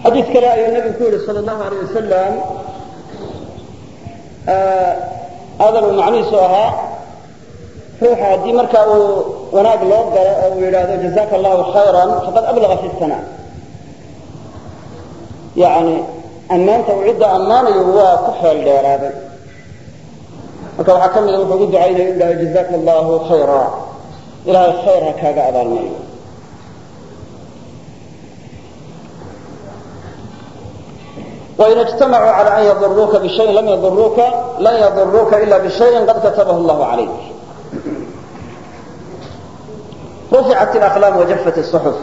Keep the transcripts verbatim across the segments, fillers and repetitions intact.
حديث كلا أي النبي كوري صلى الله عليه وسلم هذا آه المعني سوها روحا دي مركا وناق لوغ ويراد جزاك الله خيرا فقد أبلغ في الثناء يعني أمان توعد أمان يوا كحل ديرابي وكما حكم له فقد دعينا إلا جزاك الله خيرا إلى الخير هكذا أبا المريض. وإن اجتمعوا على أن يضروك بشيء لم يضروك لن يضروك إلا بشيء قد كتبه الله عليك. رفعت الأقلام وجفت الصحف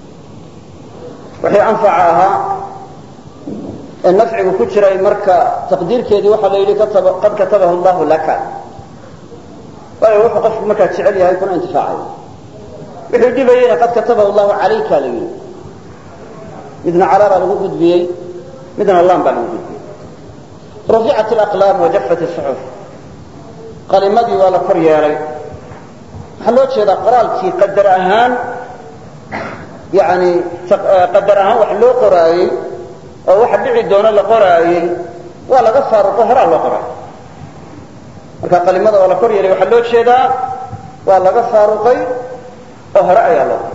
وحي أنفعها النفع كتر مركا تقدير كيدي وحا ليلي كتب قد كتبه الله لك ويروح قف مركا تشعليها يكون انتفاعي وحي بيين قد كتبه الله عليك ليلي مثل عرارة لقود بيه مثل الله مبالغ بيه. رفعت الأقلام وجفت الصحف قال مدي ولا كرياري حلوت شيء قرالتي قدر أهان يعني قدر أهان وحلو قرائي oo waxa dhici doona la qoraayay waa laga faaruqo hore la qoray marka qalimada wala kor yeelay waxa loo jeedaa waa laga faaruqay oo hore ayaa loo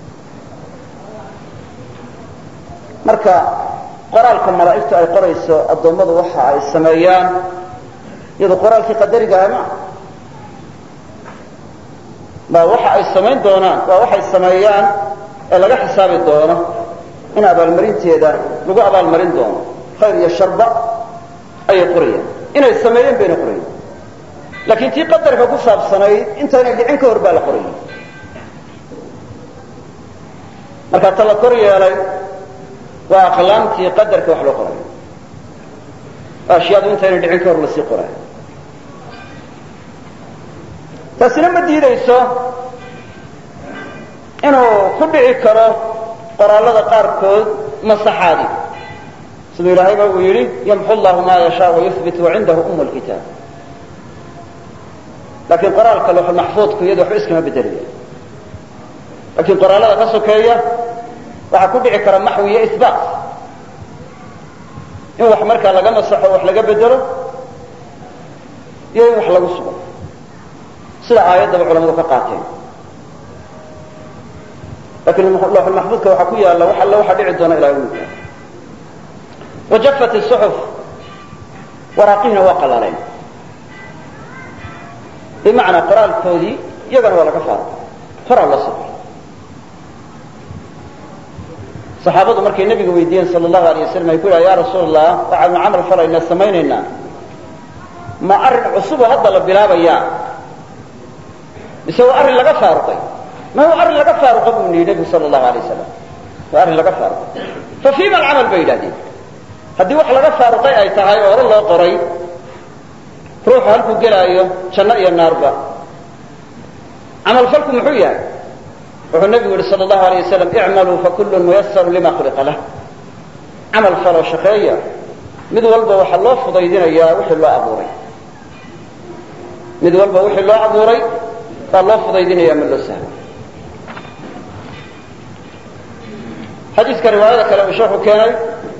marka qoraalka malaa'iktu ay qorayso adoomadu waxa ay sameeyaan iyadoo qoraalkii qadariga ah ma waxa ay sameyn doonaan waa waxa ay sameeyaan ee laga xisaabi doono in abaalmarinteeda lagu abaalmarin doono khayr iyo sharba ay qoriyaan inay sameeyeen bayna qoriyaan laakiin tii qadarka ku saabsanay intaanay dhicin ka hor baa la qoriyay marka tala kor yeelay waa aqlaamtii qadarka wax loo qoray ashyaadu intaanay dhicin ka hor la sii qoray taasina ma diidayso inuu ku dhici karo qoraalada qaarkood masaxaadi sidoo ilaahay baa uu yiri yamxu Allahu ma yashaa wa yuthbitu 'indahu umm al-kitab laakiin qoraalka loo maxfuudku iyadoo wax iskama bedeliyo laakiin qoraalada ka sokeeya waxa ku dhici kara maxwiye isbaat in wax marka laga masaxo wax laga bedelo iyo wax lagu sugo sida aayadda culimadu ka qaateen لكن اللوح المحفوظ كوحكويا الله وحلا وحد يعدون إلى يوم وجفت الصحف وراقين وقل عليهم بمعنى قراء الكودي يقرأ ولا كفار قراء الله صبر صحابة مركي النبي ويدين صلى الله عليه وسلم يقول يا رسول الله وعلى عمل فرع إن السميننا ما أرن عصوبة هذا البلاب إياه بسوى أرن لك فارقي ما هو أرن لك فارق من النبي صلى الله عليه وسلم وأرن لك فارق ففيما العمل بينادي هدي وح لك فارق أي تعالى ورا الله قري روح هلكو جلايه شناء النار با عمل فلكم محويا وهو النبي صلى الله عليه وسلم اعملوا فكل ميسر لما خلق له عمل فلو شقية مد والبا وح الله فضيدين إياه وح الله أبوري مد والبا وح الله أبوري فالله فضيدين إياه من الله سهل حديث كرواية كلام الشيخ كان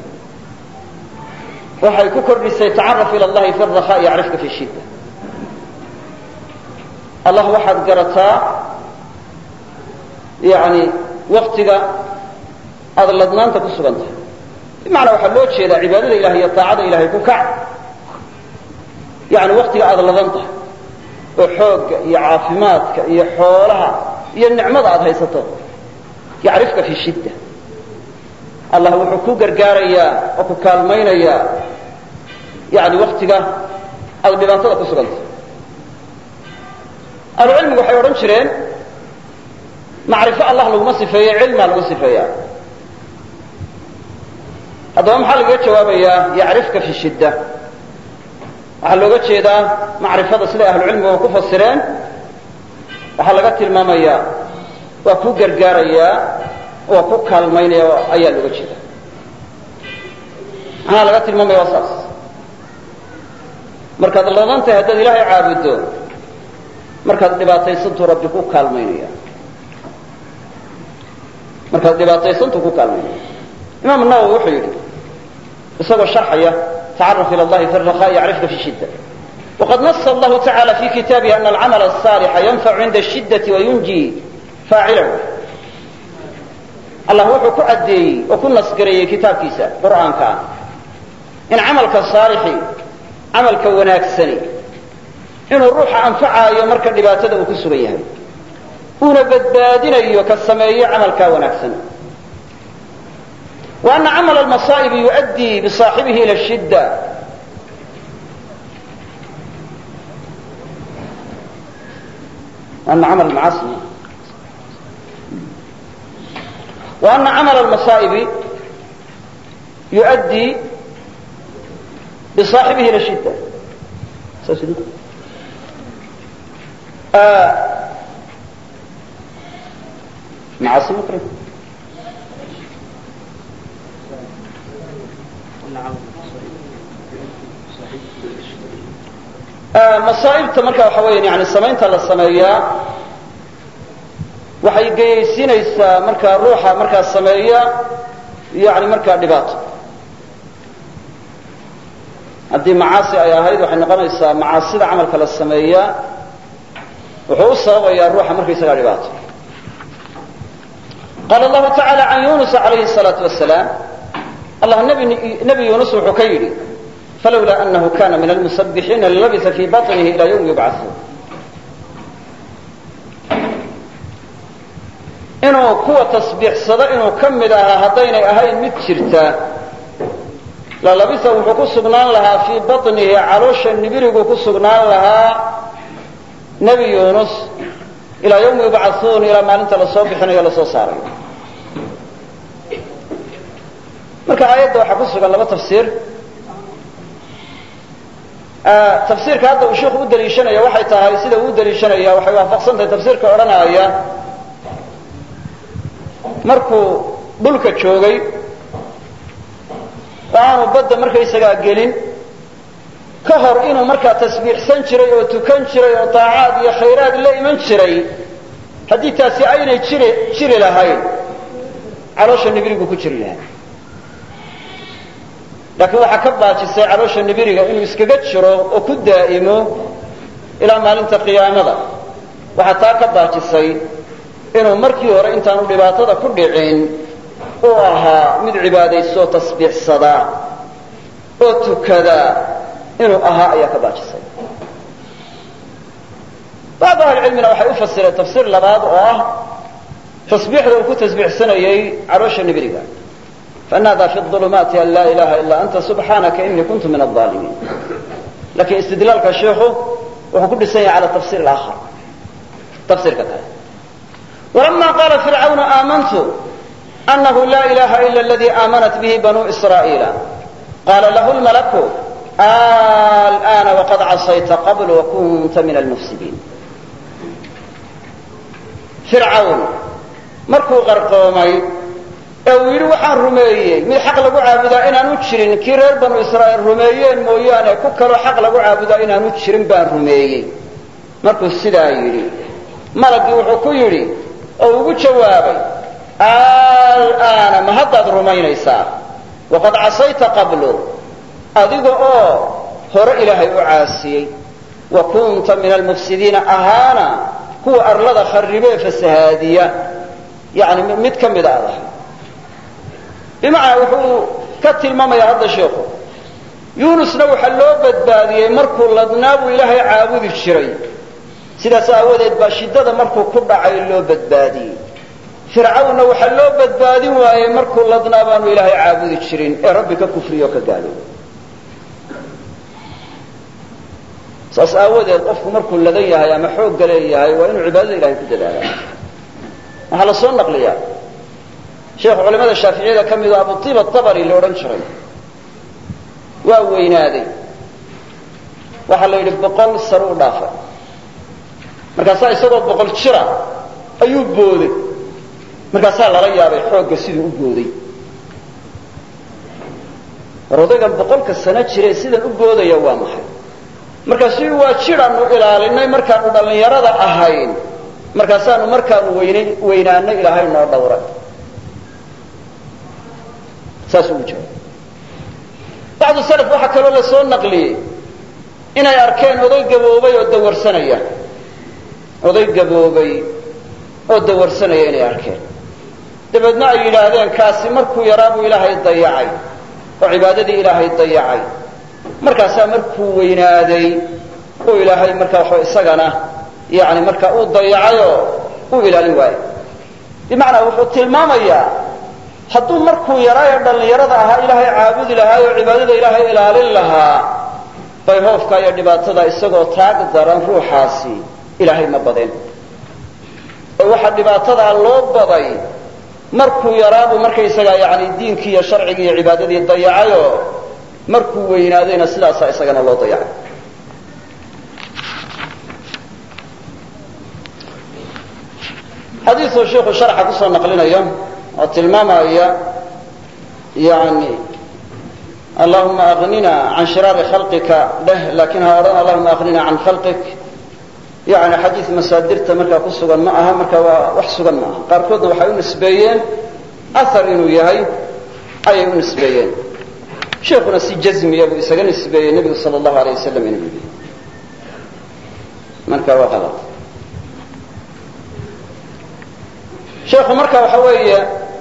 وحي ككر سيتعرف إلى الله في الرخاء يعرفك في الشدة الله واحد قرتا يعني وقتك هذا اللدنان تكسب أنت بمعنى وحلوت شيء إذا عبادة إلهية طاعة إلهية كوكع يعني وقتك هذا اللدنان وحوق يعافماتك يحولها ينعمض هذا يسطر يعرفك في الشدة الله وحكو غرغاريا وكو كالمينيا يعني وقتك البلاطه كسغنت العلم waxay oran jireen macrifo Allah lagu masifeeyo cilmi lagu sifeeyo hadaba maxaa laga jawaabayaa yacrifka fi shidda waxa looga jeedaa macrifada sida ahlu cilmigu ku fasireen waxa laga tilmaamayaa waa ku gargaaraya oo ku kaalmaynaya ayaa laga jeeda ana laga tilmaamay wasaas markaad laadanta hadda ilaahay caabudo markaad dhibaataysanto rabbi ku kaalmaynaya markaad dhibaataysanto ku kaalmaynaya imaam nawowi wuxuu yidhi isagoo sharxaya tacaruf ila allahi fi rakhaa'i yacrifka fi shidda waqad nasa allahu tacala fi kitaabihi ana alcamala asaalixa yanfacu cinda ashiddati wayunji faacilahu allah wuxuu ku caddeeyey oo ku nasgareeyey kitaabkiisa qur'aanka ah in camalka saalixi camalka wanaagsani inuu ruuxa anfacaayo marka dhibaatada uu ku sugan yahay uuna badbaadinayo ka sameeyo camalkaa wanaagsan wa ana camal almasaa'ibi yuؤaddii bisaaxibihi ila shidda ana camal almacaasi wa ana camal almasaa'ibi yuؤaddii bisaaxibihi ila shidda معاصي مكره مصائبta marka waxa weeyaan yani samaynta la sameeyaa waxay geysinaysaa marka ruuxa marka sameeya yani marka dhibaato hadii macaasi ay ahayd waxay noqonaysaa macaasida camalka la sameeyaa wuxuu u sababayaa ruuxa marka isaga dhibaato قال الله تعالى عن يونس عليه الصلاة والسلام الله نبي, نبي يونس وحكيري فلولا أنه كان من المسبحين للبث في بطنه إلى يوم يبعثون إنه كوة تصبيح صدا إنه كمدها هدين أهين متشرتا للبث وحكو سقنان لها في بطنه عروش النبيرق وكو سقنان لها نبي يونس إلى يوم يبعثون إلى ما أنت لصوبحن إلى صوصاري marka aayadda waxa ku sugan laba tafsiir ah tafsiirka hadda uu sheekhu u daliishanaya waxay tahay sida uu u daliishanaya waxay waafaqsan tahay tafsiirka oranaya markuu dhulka joogay aanu badda markaysaga gelin ka hor inuu markaa tasbiixsan jiray oo tukan jiray oo taacaad iyo khayraad la iman jiray haddii taasi aynay jiri jiri lahayn caloosha nibirigu ku jiri lahaa laakiin waxaa ka baajisay caloosha nibiriga inuu iskaga jiro oo ku daa'imo ilaa maalinta qiyaamada waxaa taa ka baajisay inuu markii hore intaanu dhibaatada ku dhicin uu ahaa mid cibaadaysto tasbiixsada oo tukada inuu ahaa ayaa ka baajisay bacd ahlicilmina waxay u fasireen tafsiir labaad oo ah tasbiixda uu ku tasbiixsanayay caloosha nibiriga فنادى في الظلمات أن لا إله إلا أنت سبحانك إني كنت من الظالمين لكن استدلالك الشيخ وهو كل سنة على التفسير الآخر تفسير كذلك ولما قال فرعون آمنت أنه لا إله إلا الذي آمنت به بنو إسرائيل قال له الملك آه الآن وقد عصيت قبل وكنت من المفسدين فرعون مركو غرقومي ee uu yidhi waxaan rumeeyey mid xaq lagu caabudaa inaanu jirin kii reer banu israa'iil rumeeyeen mooyaane ku kaloo xaq lagu caabudaa inaanu jirin baan rumeeyey markuu sidaa yidhi malagii wuxuu ku yidhi oo ugu jawaabay al'aana ma haddaad rumaynaysaa waqad casayta qablu adiga oo hore ilaahay u caasiyey wa kunta min almufsidiina ahaana kuwa arlada kharribee fasahaadiya yani mid ka mid aad ahay bimacnaa wuxuu ka tilmaamayaa hadda sheekhu yuunusna waxaa loo badbaadiyey markuu ladnaa buu ilaahay caabudi jiray sidaas aawadeed baa shiddada markuu ku dhacay loo badbaadiyey fircawnna waxaa loo badbaadin waayey markuu ladnaa baanu ilaahay caabudi jirin ee rabbi ka kufriyo ka gaaloobay saas aawadeed qofku markuu ladan yahay ama xoogga leeyahay waa inuu cibaadada ilahay ku dadaala waxaa la soo naqliyaa sheekhu culamada shaaficiyada ka mido abu tiib atabari la odhan jiray waa weynaaday waxaa la yidhi boqol sare u dhaafay markaasaa isagoo boqol jira ayuu booday markaasaa lala yaabay xoogga siduu u booday war odaygan boqolka sano jire sidan u boodaya waa maxay markaasu waa jiraanu ilaalinay markaanu dhallinyarada ahayn markaasaanu markaanu weyn weynaanay ilaahay noo dhawray saas ugu jeeda bacdu salaf waxaa kaloo la soo naqliyey inay arkeen oday gaboobay oo dawarsanaya oday gaboobay oo dawarsanaya inay arkeen dabeedna ay yidhaahdeen kaasi markuu yaraa buu ilaahay dayacay oo cibaadadii ilaahay dayacay markaasaa markuu weynaaday uu ilaahay markaa waxaa isagana yani markaa uu dayacayoo uu ilaalin waayo bimacnaa wuxuu tilmaamayaa hadduu markuu yaraayo dhallinyarada ahaa ilaahay caabudi lahaa oo cibaadada ilaahay ilaalin lahaa bay hoofka iyo dhibaatada isagoo taag daran ruuxaasi ilaahay ma badeen oo waxaa dhibaatadaa loo baday markuu yaraabuu markaysagaa yani diinkii iyo sharcigii iyo cibaadadii dayacayoo markuu weynaadayna sidaasaa isagana loo dayacay xadiiuu sheikhu sharxa kusoo naqlinaya oo tilmaamaya yani allahuma agnina can shiraari khalqika dheh laakiin ha odhan allahuma agnina can khalqik yani xadiis masaadirta markaa ku sugan ma aha marka waa wax sugan ma aha qaarkoodna waxay u nisbeeyeen ahar inuu yahay ayay u nisbeeyeen sheikuna si jazmiya buu isaga nisbeeyey nebigu sal allahu alay wasalam inuu yidhi marka waa qalad sheikhu marka waxa weeye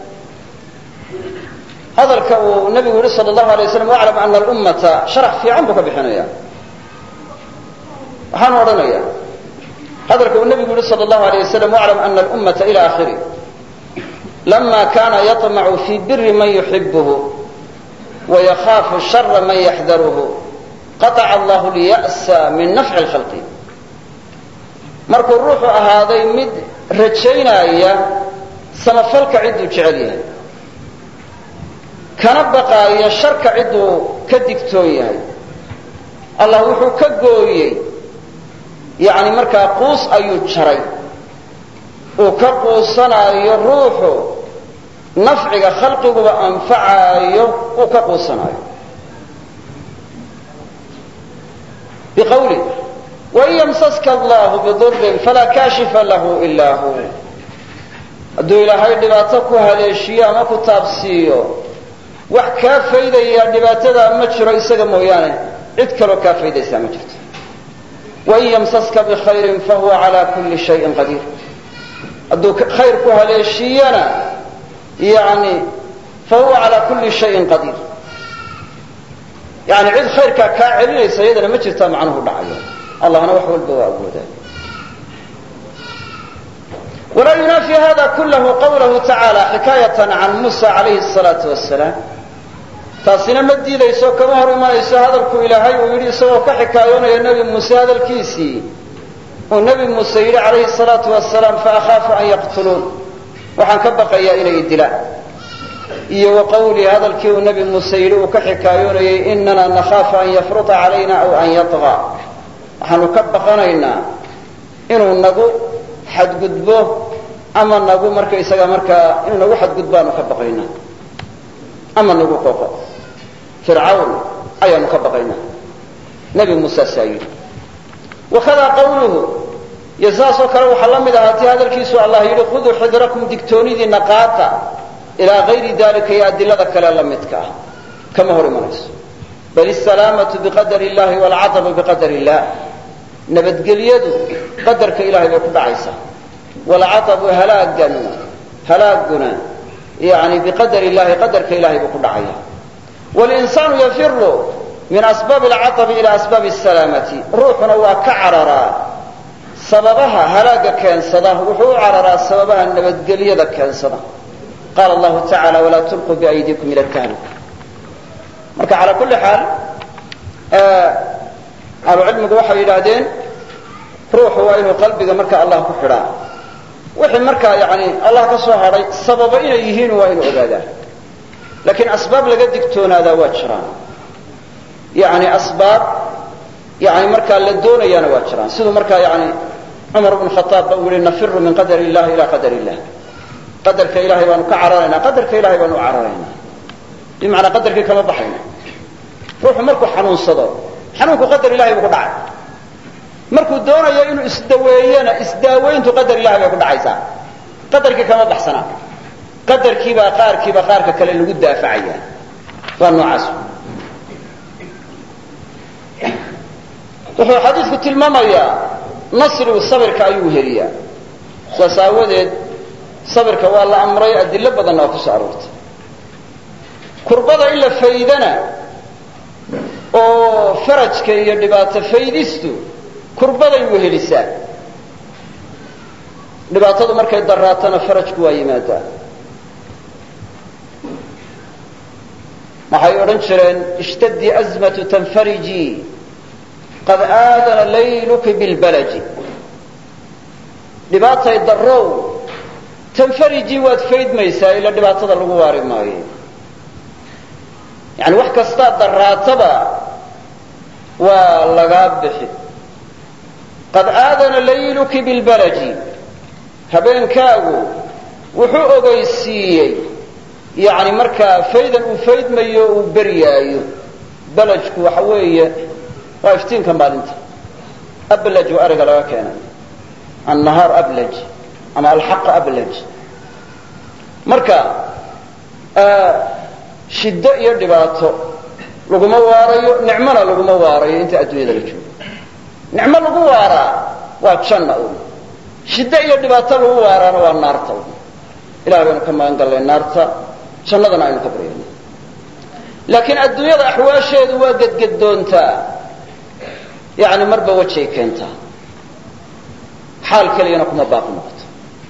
hadalka uu nabigu yihi sal allahu alay waslam waclam ana alummata sharax fiican buu ka bixinaya waxaanu odhanaya hadalka uu nabigu yihi sal allahu alay wasalam waclam ana alummata ila akhiri lama kana yaطmacu fi biri man yuxibuhu wayakaafu shara man yaxdaruhu qaطca allahu lya'sa min nafci lkhalqi markuu ruuxu ahaaday mid rajaynaya samafalka cidduu jecel yahay kana baqaaya sharka cidduu ka digtoon yahay allah wuxuu ka gooyey yani markaa quus ayuu jaray uu ka quusanaayo ruuxu nafciga khalqiguba anfacaayo uu ka quusanaayo biqawlih wain ymsaska allahu bidurin falaa kaashifa lahu ilaa hu hadduu ilaahay dhibaato ku haleeshiyo ama ku taabsiiyo wax kaa faydaya dhibaatadaa ma jiro isaga mooyaane cid kaloo kaa faydaysaa ma jirto wain ymsaska bikhayrin fahuwa calaa kulli shayin qadiir hadduu khayr ku haleeshiiyana yani fahuwa calaa kulli shayin qadiir yani cid khayrkaa kaa celinaysa iyadana ma jirtaa macnuhu dhacayo allahna wax walba waa awoodaa walaa yunaafi hada kulahu qawlahu tacaala xikaayatan can muusa calayhi الsalaau wasalaam taasina ma diidayso kama hor imanayso hadalku ilaahay uu yidhi isagoo ka xikaayoonaya nebi muuse hadalkiisii uu nebi muuse yidhi calayhi الsalaau wasalaam faakhaafu an yaqtuluun waxaan ka baqayaa inay dilaan iyo wa qawlii hadalkii uu nebi muuse yidhi uu ka xikaayoonayay inana nakhaafu an yafruta calayna aw an yaطغى waxaanu ka baqanaynaa inuu nagu xadgudbo ama nagu markaysaga markaa inuu nagu xadgudbaanu ka baqaynaa ama nagu qoqo fircawn ayaanu ka baqaynaa nebi muuse saa yidhi wakada qawluhu iyo saasoo kale waxaa la mid ahaa tii hadalkiisu allah yidhi khuduu xidrakum digtoonidiina qaata ilaa gayri dalika iyo adilada kale la midka ah kama hor imanayso bal isalaamatu biqadar illahi waalcadabu biqadar illah nabadgelyadu qadarka ilahay bay ku dhacaysaa waalcadabu halaaganu halaaguna yani biqadar illahi qadarka ilahay buu ku dhacaya walinsaanu yafiru min asbaabi alcadabi ila asbaabi asalaamati ruuxuna waa ka cararaa sababaha halaaga keensada wuxuu u cararaa sababaha nabadgelyada keensada qaala allahu tacaala walaa tulquu biaydiikum ila tahluka marka calaa kulli xaal ahlucilmigu waxay yidhaahdeen ruuxu waa inuu qalbiga marka allah ku xidhaa wixii markaa yani allah ka soo hadhay sababa inay yihiin waa inuu ogaadaa laakiin asbaab laga digtoonaadaa waa jiraan yani asbaab yani markaa la doonayaana waa jiraan siduu markaa yani cumar bnu khaaab ba uu yihi nafiru min qadar illahi ila qadar illah qadarka ilahay baanu ka cararaynaa qadarka ilahay baanu u cararaynaa bimacnaa qadarkii kama baxayna ruuxu markuu xanuunsado xanuunku qadar ilahay buu ku dhacay markuu doonayo inuu isdaweeyana isdaaweyntu qadar ilahay bay ku dhacaysaa qadarkii kama baxsanaa qadarkiibaa qaarkiiba qaarka kale lagu daafacaya waa noocaas wuxuu xadiidku tilmaamayaa nasrigu sabirka ayuu heliyaa saas aawadeed sabirka waa la amray adilo badanna waa ku soo aroortay kurbada in la faydana oo farajka iyo dhibaato faydistu kurbaday wehelisaa dhibaatadu markay daraatana farajku waa yimaadaa waxay odhan jireen ishtadii azmatu tanfarijii qad aadana layluki bilbalaji dhibaatay darow tanfarijii waad faydmaysaa ila dhibaatada lagu waari maayo yani wax kastaa daraataba waa lagaa bixi qad aadana layluki bilbalaji habeenkaagu wuxuu ogeysiiyey yani markaa faydan uu faydmayo uu beryaayo balajku waxa weeye waa iftiinka maalinta ablaj waa ariga laga keenay annahaar ablaj ama alxaq ablaj marka shiddo iyo dhibaato laguma waarayo nicmona laguma waarayo inta adduunyada la joogo nicmo lagu waaraa waa janna un shiddo iyo dhibaato lagu waaraana waa naarta un ilahay baynu ka magan gallay naarta jannadana aynu ka baryayno laakiin adduunyada axwaasheedu waa gedgedoontaa yani marba wajay keentaa xaal keliyana kuma baaqi noqoto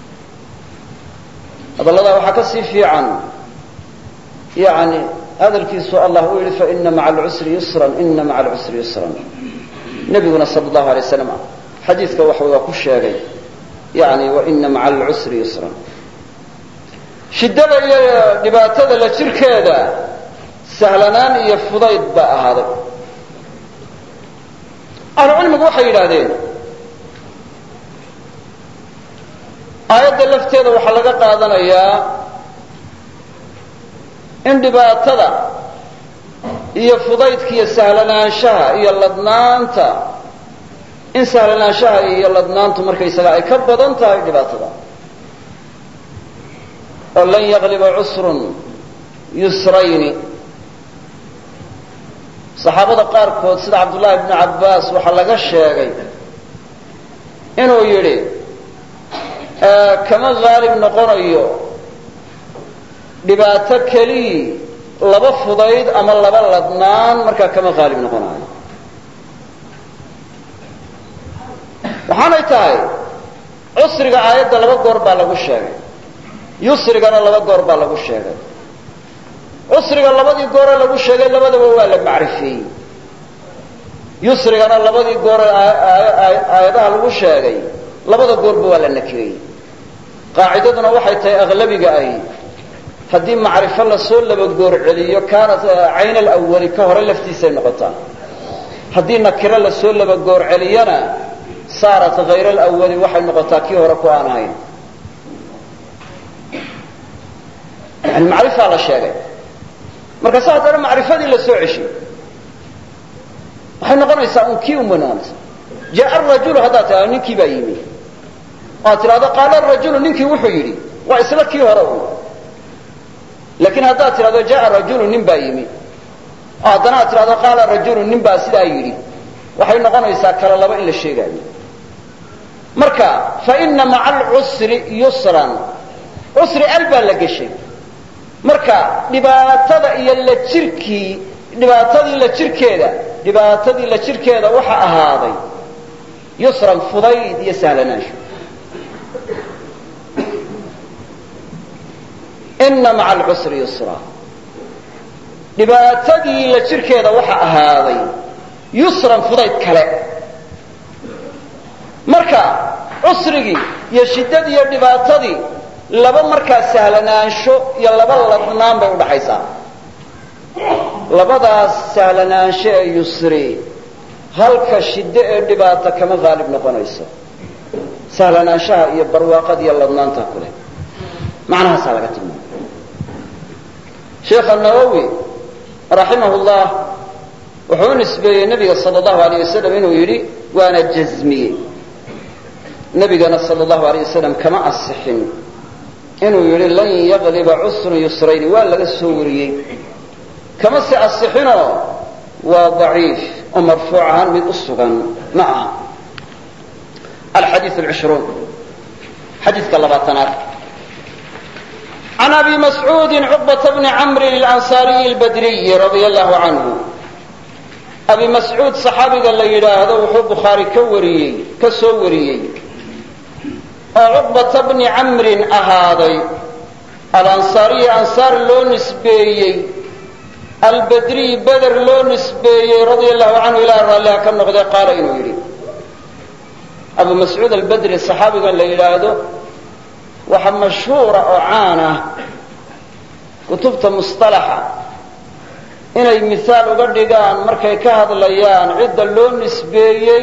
hadalladaa waxaa ka sii fiican yani hadalkiisu allah uu yihi faina maca alcusri yusran ina maca alcusri yusran nebiguna sala allahu alay waslam xadiidka waxa waa ku sheegay yani waina maca alcusri yusran shiddada iyo dhibaatada la jirkeeda sahlanaan iyo fudayd baa ahaaday ahlucilmigu waxay yidhaahdeen aayadda lafteeda waxaa laga qaadanayaa in dhibaatada iyo fudaydka iyo sahlanaanshaha iyo ladnaanta in sahlanaanshaha iyo ladnaantu markaysaga ay ka badan tahay dhibaatada oo lan yagliba cusrun yusrayni saxaabada qaarkood sida cabdullahi bnu cabbaas waxaa laga sheegay inuu yidhi kama haalib noqonayo dhibaato kelii laba fudayd ama laba ladnaan markaa kama haalib noqonayo waxaanay tahay cusriga aayadda laba goor baa lagu sheegay yusrigana laba goor baa lagu sheegay cusriga labadii goore lagu sheegay labadaba waa la macrifeeyey yusrigana labadii goore aayadaha lagu sheegay labada goorba waa la nakireyey qaacidaduna waxay tahay aglabiga ay haddii macrifo lasoo laba goor celiyo kaanat cayn alawali ka hore laftiisay noqotaa haddii nakiro lasoo laba goor celiyana saarat hayr alawali waxay noqotaa kii hore ku aan ahayn yani macrifaa la sheegay markaasa haddana macrifadii la soo ceshay waxay noqonaysaa un kii unbay noqonaysaa jaa arajulu haddaad tidhahdo ninkii baa yimi oad tidhahdo qaala arajulu ninkii wuxuu yidhi waa isla kii hore un laakiin haddaad tidhahdo jaa rajulu nin baa yimi oo haddana aad tidhahdo qaala rajulu nin baa sidaa yidhi waxay noqonaysaa kala laba in la sheegaayo marka faina maca alcusri yusran cusri al baa la geshay marka dhibaatada iyo la jirkii dhibaatadii la jirkeeda dhibaatadii la jirkeeda waxa ahaaday yusran fudayd iyo sahlanaansho ina maca alcusri yusra dhibaatadii la jirkeeda waxa ahaaday yusran fudayd kale marka cusrigii iyo shiddadii iyo dhibaatadii laba markaa sahlanaansho iyo laba ladnaan bay udhaxaysaa labadaas sahlanaansho ee yusri halka shiddo ee dhibaato kama haalib noqonayso sahlanaanshaha iyo barwaaqada iyo ladnaanta ku leh macnahaasaa laga tilmaamay sheekha nawowi raximah llah wuxuu u nisbeeyey nabiga sal allahu alayh wasalam inuu yidhi waana jazmiyey nabigana sal allahu alayh wasalam kama asixin inuu yidhi lan yagliba cusrun yusrayni waa laga soo wariyey kama si asixinoo waa daciif oo marfuuc ahaan mid u sugan ma aha. alxadiiث alcishruun xadiidka labaatanaad can abi mascuudi cuqbata bni camrin alansaariyi albadriyi radia allahu canhu. abi mascuud saxaabiga la yidhaahdo wuxuu bukhaari ka wariyey ka soo wariyey oo cuqbata bni camrin ahaaday alansaariyi ansaar loo nisbeeyey albadriyi beder loo nisbeeyey radia allahu canhu ilaa raalliha ka noqday qaala inuu yidhi abu mascuud albadri saxaabigan la yidhaahdo waxa mashhuura oo caan ah kutubta musطalaxa inay mihaal uga dhigaan markay ka hadlayaan cidda loo nisbeeyey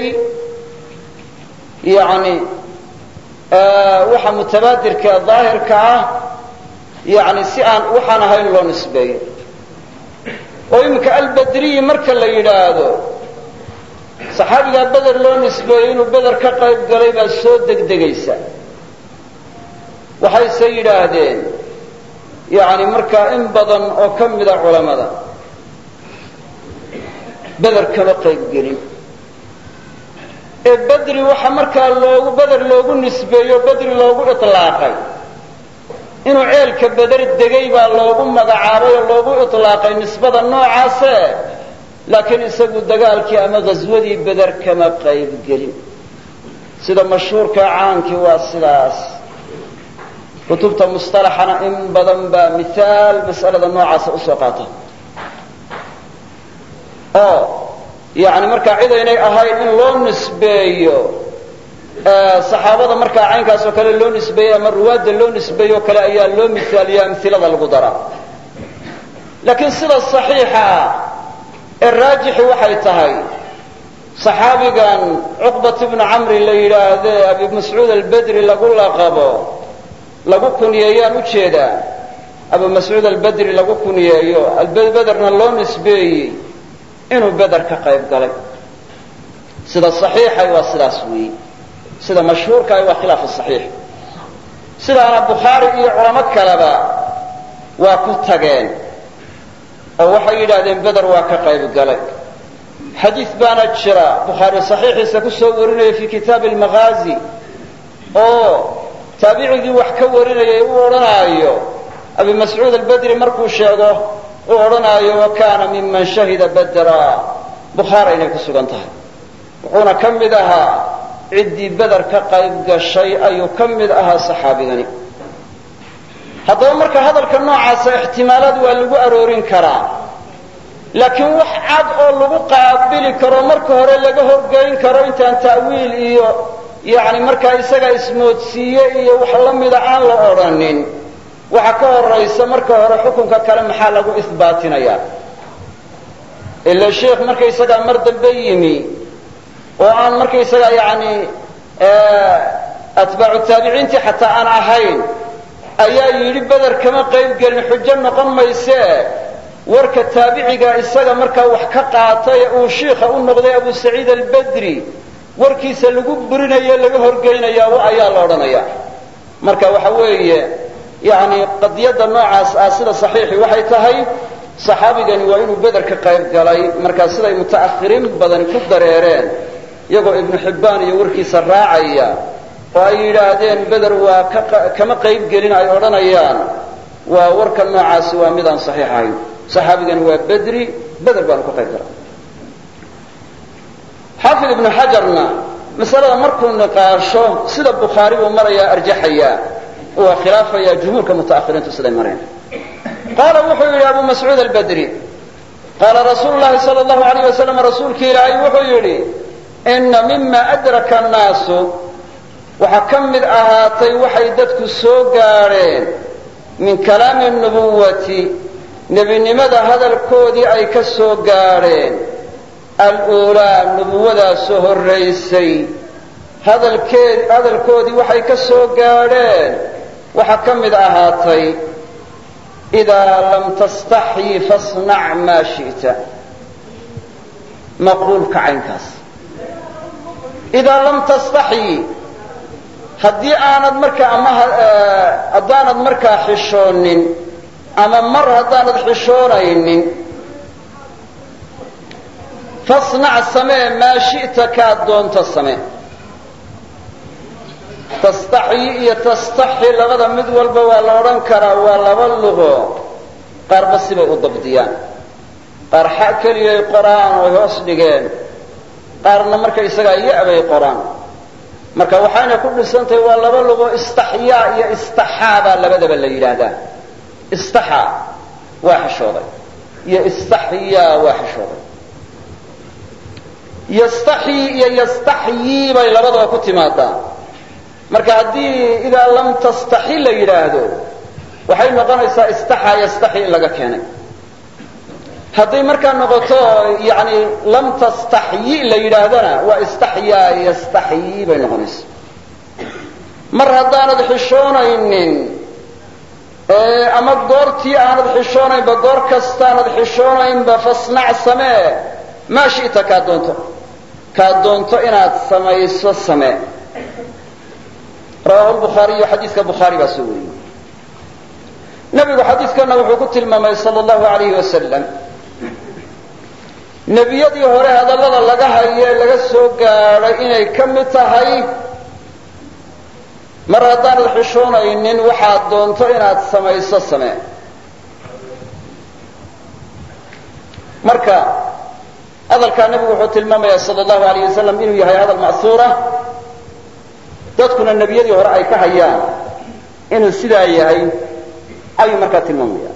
yani waxa mutabaadirka daahirka ah yani si aan waxaan ahayn loo nisbeeyo oo iminka albadriyi marka la yidhaahdo saxaabigaa beder loo nisbeeyey inuu beder ka qayb galay baa soo degdegaysa. waxayse yidhaahdeen yani markaa in badan oo ka mida culammada beder kama qayb gelin ee bedri waxa markaa loogu beder loogu nisbeeyo bedri loogu iطlaaqay inuu ceelka beder degay baa loogu magacaabay oo loogu iطlaaqay nisbada noocaase laakiin isagu dagaalkii ama ghaswadii beder kama qayb gelin. sida mashhuurka caankii waa sidaas. kutubta musطalaxana in badan baa mihaal mas'alada noocaasa usoo qaata oo yani markaa cidaynay ahayn in loo nisbeeyo saxaabada markaa caynkaas oo kale loo nisbeeyey ama ruwaadda loo nisbeeyo o kale ayaa loo mihaaliya amhilada lagu daraa. laakiin sida صaxiixa ah ee raajixi waxay tahay صaxaabigan cuqbat bnu camri la yidhaahde abi mascuud albedri lagu laqabo lagu kuniyeeyaan ujeedaa abu mascuud albedri lagu kuniyeeyo bederna loo nisbeeyey inuu beder ka qayb galay. sida صaxiixay waa sidaas weeye. sida mashhuurkaay waa khilaaf صaxiix. sidaana bukhaari iyo culamo kaleba waa ku tageen oo waxay yidhaahdeen beder waa ka qayb galay. xadiid baana jira bukhaari صaxiixiisa ku soo warinaya fi kitaabi اlmaghaazi oo taabicigii wax ka warinayay uu odhanaayo abi mascuud albedri markuu sheego uu odhanaayo wa kaana miman shahida bedra bukhaari inay ku sugan tahay wuxuuna ka mid ahaa ciddii beder ka qayb gashay ayuu ka mid ahaa saxaabigani. haddaba marka hadalka noocaasa ixtimaalaad waa lagu aroorin karaa laakiin wax cad oo lagu qaabili karo marka hore laga horgeyn karo intaan ta'wiil iyo yani markaa isaga ismoodsiiye iyo wax la mida aan la odhanin waxa ka horaysa marka hore xukunka kale maxaa lagu ihbaatinayaa. ila sheekh markaysagaa mar dambe yimi oo aan markaysagaa yani atbaacu taabiciintii xataa aan ahayn ayaa yidhi beder kama qayb gelin xujo noqon mayse warka taabiciga isaga markaa wax ka qaatay uu shiikha u noqday abu saciid albedri warkiisa lagu burinayo laga horgeynaya ayaa la odhanaya. marka waxa weeye yani qadiyadda noocaas ah sida صaxiixi waxay tahay صaxaabigani waa inuu beder ka qayb galay. markaa siday muta'akhiriin badani ku dareereen iyagoo ibnu xibbaan iyo warkiisa raacaya oo ay yidhaahdeen beder waa kama qayb gelin ay odhanayaan waa warka noocaasi waa midaan صaxiix ahayn. صaxaabigani waa bedri beder baanu ka qayb galay. xaafid ibnu xajarna masalada markuu niqaasho sida bukhaari buu marayaa arjaxayaa waa khilaafaya jumhuurka muta'akhiriintu siday mareen. qaala wuxuu yidhi abu mascuud albedri qaala rasuulu llahi sala allahu alayh wasalam rasuulkii ilaahay wuxuu yidhi ina mima adraka annaasu waxaa ka mid ahaatay waxay dadku soo gaadheen min kalaami nubuwati nebinimada hadalkoodii ay ka soo gaadheen aluulaa nubuwadaasoo horraysay hadalkeed hadalkoodii waxay ka soo gaadheen waxaa ka mid ahaatay idaa lam tastaxyi fasnac maa shi'ta maquulka caynkaas idaa lam tastaxyi haddii aanad markaa ama haddaanad markaa xishoonin ama mar haddaanad xishoonaynin fasnac samee maa shi'ta kaad doonto samee tastaxyi iyo tastaxi labada mid walba waa la odhan karaa waa laba lugo qaarba sibay u dabdiyaan qaar xa keliyay qoraan oy hoos dhigeen qaarna marka isagaa ya-bay qoraan marka waxayna ku dhisantahay waa laba lugo istaxyaa iyo istaxaa baa labadaba la yidhaahdaa istaxaa waa xishooday iyo istaxyaa waa xishooday yastaxyi iyo yastaxyii bay labadaba ku timaadaa marka haddii idaa lam tastaxi la yidhaahdo waxay noqonaysaa istaxaa yastaxyi in laga keenay hadday markaa noqoto yani lam tastaxyi la yidhaahdana waa istaxyaa yastaxyii bay noqonaysaa mar haddaanad xishoonaynin ama goortii aanad xishoonaynba goor kastaanad xishoonaynba fasnac samee maa shi'ta kaad doonto kaad doonto inaad samayso samee rawahu lbukhaariyu xadiiska bukhaari baa soo wariyey nebigu xadiiskana wuxuu ku tilmaamay sala allahu alayhi wasalam nebiyadii hore hadallada laga hayo ee laga soo gaadhay inay ka mid tahay mar haddaanad xishoonaynin waxaad doonto inaad samayso samee marka hadalkaa nebigu wuxuu tilmaamaya sala allahu alayh wasalam inuu yahay hadal ma'huura dadkuna nebiyadii hore ay ka hayaan inuu sidaa yahay ayuu markaa tilmaamaya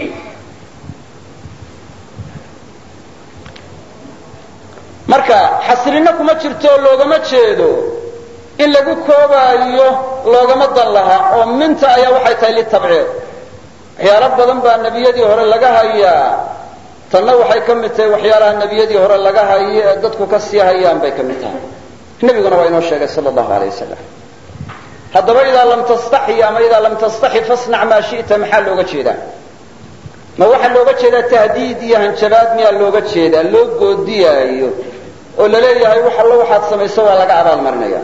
marka xasrino kuma jirto loogama jeedo in lagu koobaayo loogama dan lahaa oo minta ayaa waxay tahay litabciid waxyaalo badan baa nebiyadii hore laga hayaa tanna waxay ka mid tahay waxyaalaha nebiyadii hore laga hayo ee dadku ka sii hayaan bay ka mid tahay nebiguna waa inoo sheegay sala allahu alayh wasalam haddaba idaa lam tastaxi ama idaa lam tastaxi fasnac maa shi'ta maxaa looga jeedaa ma waxaa looga jeedaa tahdiid iyo hanjabaad miyaa looga jeedaa loo goodiyaayo oo la leeyahay wax allo waxaad samayso waa laga abaalmarinaya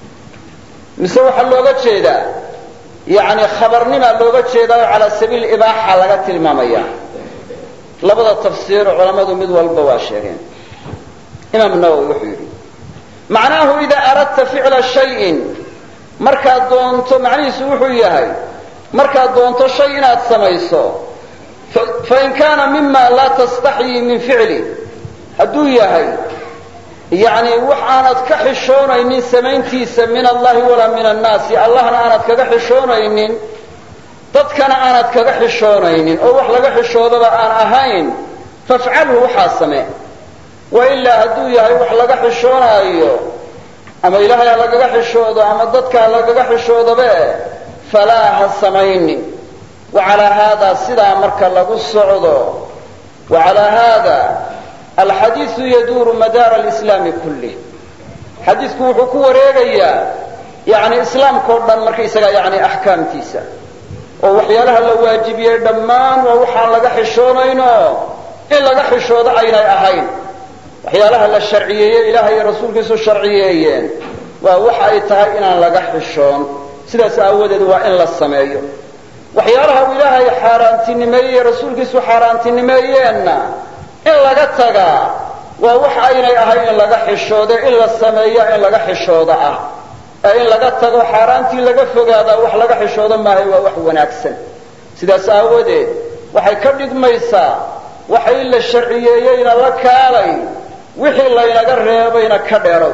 mise waxaa looga jeedaa yani khabarnimaa looga jeedaa oo calaa sabiil ibaaxa laga tilmaamaya labada tafsiir culammadu mid walba waa sheegeen imaam nawowi wuxuu yidhi macnaahu idaa aradta ficla shayin markaad doonto macnihiisu wuxuu yahay markaad doonto shay inaad samayso fain kaana mima laa tastaxyii min ficli hadduu yahay yani wax aanad ka xishoonaynin samayntiisa min allahi walaa min annaasi allahna aanad kaga xishoonaynin dadkana aanad kaga xishoonaynin oo wax laga xishoodaba aan ahayn fafcalhu waxaa samee wailaa hadduu yahay wax laga xishoonaayo ama ilaahay ha lagaga xishoodo ama dadka ha lagaga xishoodabe falaa ha samaynin wacalaa haadaa sidaa marka lagu socdo wacalaa haada alxadiidu yaduuru madaara alislaami kullih xadiidku wuxuu ku wareegayaa yani islaamka o dhan markaysaga yani axkaamtiisa oo waxyaalaha la waajibiyey dhammaan waa waxaan laga xishoonayno in laga xishoodo aynay ahayn waxyaalaha la sharciyeeyey ilaahay iyo rasuulkiisu sharciyeeyeen waa waxa ay tahay inaan laga xishoon sidaas aawadeed waa in la sameeyo waxyaalaha uu ilaahay xaaraantinimeeyey iyo rasuulkiisu xaaraantinimeeyeenna in laga tagaa waa wax aynay ahayn in laga xishoodo in la sameeya in laga xishoodo ah ee in laga tago xaaraantii laga fogaadaa wax laga xishoodo maahay waa wax wanaagsan sidaas aawadeed waxay ka dhigmaysaa waxa in la sharciyeeyeyna la kaalay wixii laynaga reebayna ka dheerow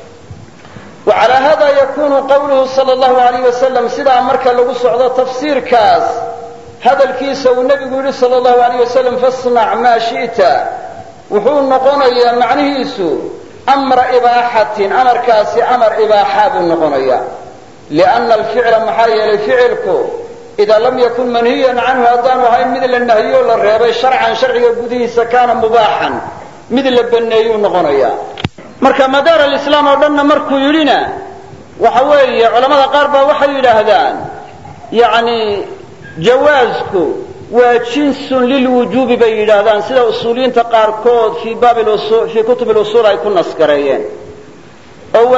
wacalaa hada yakunu qawluhu sala allahu alayh wasalam sidaa marka lagu socdo tafsiirkaas hadalkiisa uu nebigu yidhi sala allahu alayh wasalam fasnac maa shi'ta wuxuu noqonayaa macnihiisu amra ibaaxatin amarkaasi amar ibaaxa buu noqonayaa lianna alficla maxaa yeelay ficilku idaa lam yakun manhiyan canhu haddaanu ahayn mid la nahiyo la reebay sharcan sharciga gudihiisa kaana mubaaxan mid la baneeyuu noqonayaa marka madaar alislaam oo dhanna markuu yidhina waxa weeye culamada qaar baa waxay yidhaahdaan yani jawaasku waa jinsun lilwujuubi bay yidhaahdaan sida usuuliyiinta qaarkood fii fii kutubi lusuul ay ku naskareeyeen oo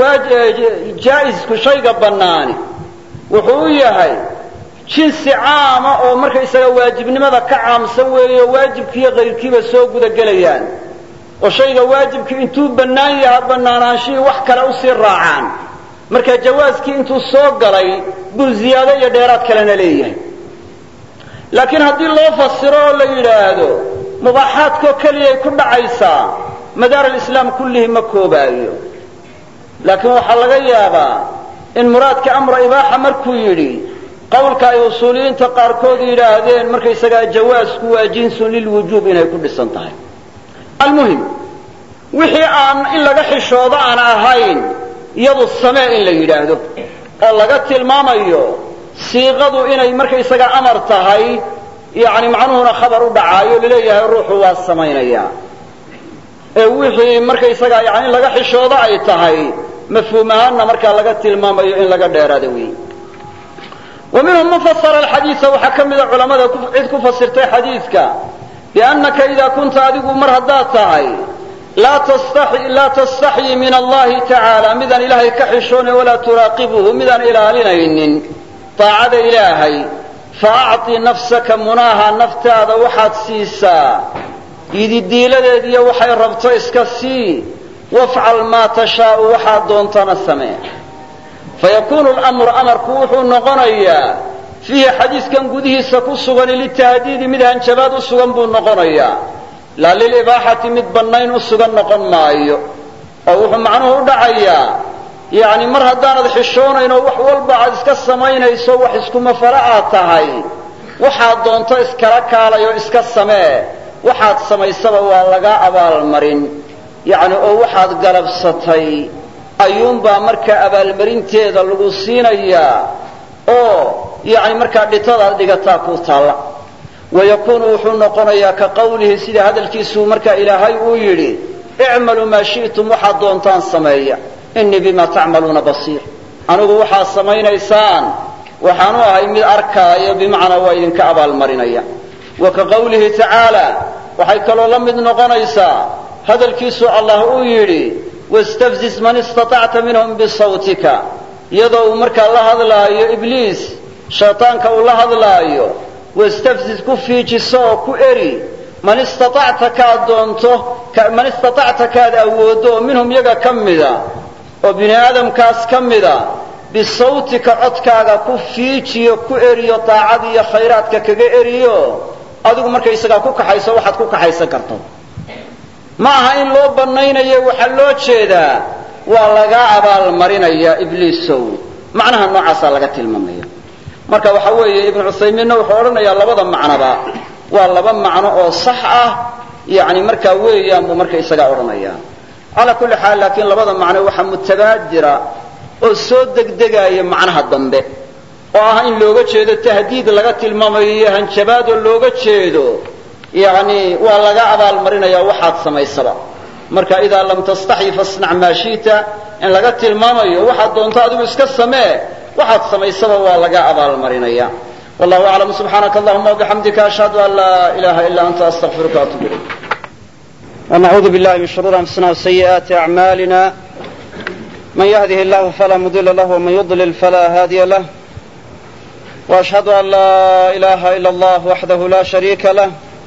jaa-isku shayga bannaani wuxuu u yahay jinsi caama oo markaysaga waajibnimada ka caamsan weeyo waajibkiiyo kayrkiiba soo gudagelayaan oo shayga waajibkii intuu bannaan yahay bannaanaanshihii wax kale u sii raacaan marka jawaaskii intuu soo galay buu ziyaado iyo dheeraad kalena leeyahay laakiin haddii loo fasiro oo la yidhaahdo mubaaxaadkoo keliyay ku dhacaysaa madaar alislaam kullihi ma koobaayo laakiin waxaa laga yaabaa in muraadka amra ibaaxa markuu yidhi qowlka ay usuuliyiinta qaarkood yidhaahdeen markaysagaa jawaasku waa jinsun lilwujuub inay ku dhisan tahay almuhim wixii aan in laga xishoodo aan ahayn iyadu samee in la yidhaahdo oo laga tilmaamayo siiqadu inay markaysagaa amar tahay yani macnuhuna khabar u dhacaayo laleeyahay ruuxu waa samaynayaa ee wixii markaysagaa yani in laga xishoodo ay tahay mafhuum ahaanna markaa laga tilmaamayo in laga dheeraado wey wa minhum man fasara alxadiisa waxaa ka mida culamada cid ku fasirtay xadiidka biannaka idaa kunta adigu mar haddaad tahay laa tastaxyi min allahi tacaala midaan ilaahay ka xishoone walaa turaaqibuhu midaan ilaalinaynin daacada ilaahay faacطi nafsaka munaaha naftaada waxaad siisaa yididiiladeediyo waxay rabto iska sii wafcal maa tashaau waxaad doontana samee fayakuunu lamru amarku wuxuu noqonayaa fiihi xadiiskan gudihiisa ku sugan litahdiidi mid hanjabaad u sugan buu noqonayaa laa lilibaaxati mid bannayn u sugan noqon maayo oo wuxuu macnuhu u dhacayaa yani mar haddaanad xishoonaynoo wax walba aad iska samaynayso wax iskumafala aad tahay waxaad doonto iskala kaalay oo iska samee waxaad samaysaba waa laga abaalmarin yani oo waxaad galabsatay ayuunbaa markaa abaalmarinteeda lagu siinayaa oo yani markaa dhitadaad dhigataa kuu taalla wayakuunu wuxuu noqonayaa ka qawlihi sida hadalkiisuu markaa ilaahay uu yidhi icmaluu maa shi'tum waxaad doontaan sameeya innii bima tacmaluuna basiir anigu waxaad samaynaysaan waxaanu ahay mid arkaayo bimacnaa waa idinka abaalmarinaya wa ka qawlihi tacaala waxay kaloo la mid noqonaysaa hadalkiisuu allah uu yidhi wastafziz man istatacta minhum bisawtika iyadoo uu markaa la hadlaayo ibliis shaytaanka uu la hadlaayo wastafziz ku fiijiso oo ku eri man istatacta kaad doonto man istatacta kaad awooddo oo minhum yaga ka mida oo bini aadamkaas ka mida bisawtika codkaaga ku fiijiyo ku eriyo daacad iyo khayraadka kaga eriyo adigu markaysagaa ku kaxayso waxaad ku kaxaysan karto ma aha in loo bannaynayo waxaa loo jeedaa waa lagaa abaalmarinayaa ibliisow macnaha noocaasaa laga tilmaamaya marka waxa weeye ibnu cuthaymiinna wuxuu odhanayaa labada macnoba waa laba macno oo sax ah yani markaa weeyaan buu marka isagaa odhanayaa calaa kulli xaal laakiin labada macno waxaa mutabaadira oo soo degdegaaya macnaha dambe oo ah in looga jeedo tahdiid laga tilmaamayo iyo hanjabaadoo looga jeedo yani waa laga abaalmarinayaa waxaad samaysaba marka idaa lam tastaxyi fasnac maa shi'ta in laga tilmaamayo waxaad doonto adigu iska samee waxaad samaysaba waa laga abaalmarinaya wallahu aclam subxaanaka allahuma wabixamdika ashhadu an laa ilaha ila anta astaqfiruka waatubu ilayk ونعوذ بالله من شرور أنفسنا وسيئات أعمالنا من يهده الله فلا مضل له ومن يضلل فلا هادي له وأشهد أن لا إله إلا الله وحده لا شريك له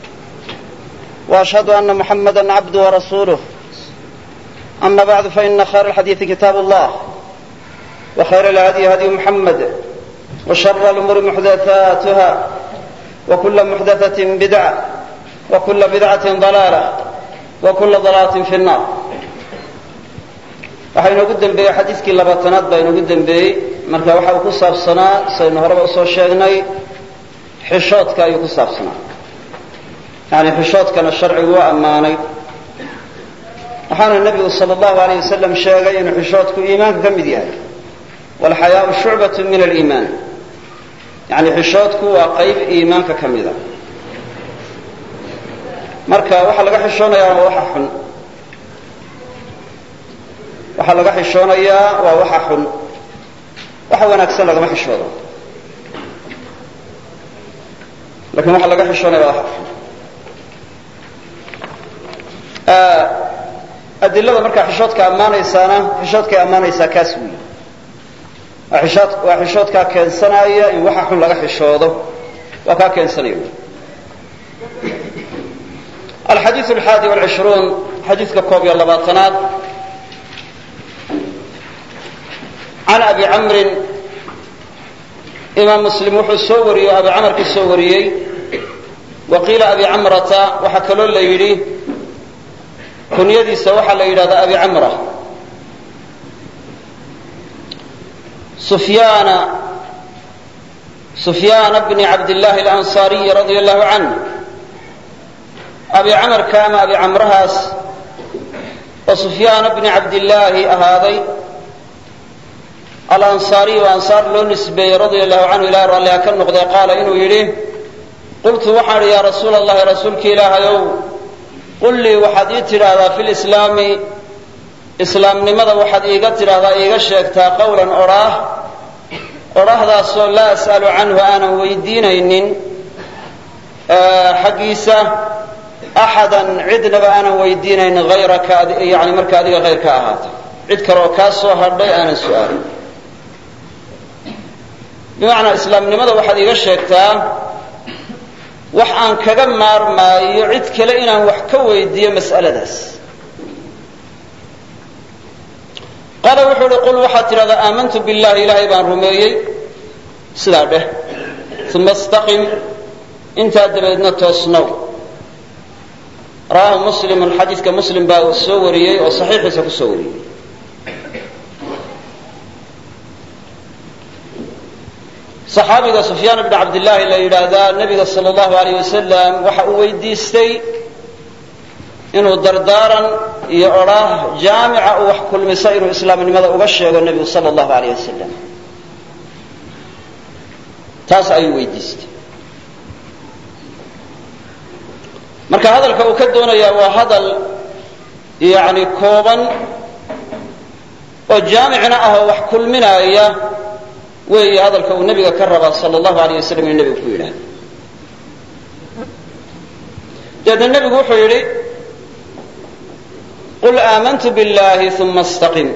وأشهد أن محمدا عبده ورسوله أما بعد فإن خير الحديث كتاب الله وخير الهدي هدي محمد وشر الأمور محدثاتها وكل محدثة بدعة وكل بدعة ضلالة وكل ضلالة في النار waxaynu ugu dambeeyey xadiiskii labaatanaad baynu ugu dambeeyey marka waxa uu ku saabsanaa saynu horeba usoo sheegnay xishoodka ayuu ku saabsanaa yani xishoodkana sharcigu waa ammaanay waxaana nebigu sala allahu alayh wasalam sheegay inuu xishoodku iimaanka ka mid yahay walxayaau shucbatu min aliimaan yani xishoodku waa qayb iimaanka ka mida marka waxaa laga xishoonayaa waa waxa xun waxaa laga xishoonayaa waa waxa xun waxa wanaagsan lagama xishoodo lakin waxaa laga xishoonaya waa waxa xun adilada markaa xishoodka ammaanaysaana xishoodkay ammaanaysaa kaas weyi waa xishoodkaa keensanaya in waxa xun laga xishoodo waa kaa keensanaya alxadiiث alxaadi walcishruun xadiidka koob iyo labaatanaad can abi camrin imaam muslim wuxuu soo wariyey o abi camr ka soo wariyey wa qiila abi camrata waxaa kaloo la yidhi kunyadiisa waxaa la yidhahdaa abi camra sufyaana sufyaana bni cabdillahi alansaariyi radia allahu canh abi camarka ama abi camrahaas oo sufyaana bni cabdillaahi ahaaday alansaariy oo ansaar loo nisbeeyey radia allahu canhu ilahay raalliha ka noqday qaala inuu yidhi qultu waxaan idhi yaa rasuula allahi rasuulki ilaahayow qul lii waxaad ii tidhaahdaa fi lislaami islaamnimada waxaad iiga tidhaahdaa iiga sheegtaa qowlan odhaah odhahdaasoo laa as'alu canhu aanan weydiinaynin xaggiisa axadan cidnaba aanan weydiinaynin hayraka yani marka adiga hayr ka ahaata cid kaleoo kaa soo hadhay aanan su'aalin bimacnaa islaamnimada waxaad iiga sheegtaa wax aan kaga maarmaayo cid kale inaan wax ka weydiiyo mas'aladaas qaala wuxuu uhi qul waxaad tidhahdaa aamantu billahi ilaahay baan rumeeyey sidaa dheh uma istaqim intaa dabeedna toosnow rawaahu muslimun xadiidka muslim baa soo wariyey oo saxiixiisa ku soo wariyey saxaabiga sufyaan bni cabdillaahi la yidhaahdaa nebiga sala allahu alayh wasalam waxa uu weydiistay inuu dardaaran iyo odhaah jaamica uu wax kulmisa inuu islaamnimada uga sheego nebigu sala allahu alayh wasalam taas ayuu weydiistay marka hadalka uu ka doonayaa waa hadal yani kooban oo jaamicna ah oo wax kulminaaya weeye hadalka uu nebiga ka rabaa sala allahu alayh wasalam inuu nebigu ku yidhaahdo dabeedna nebigu wuxuu yidhi qul aamantu billahi uma istaqim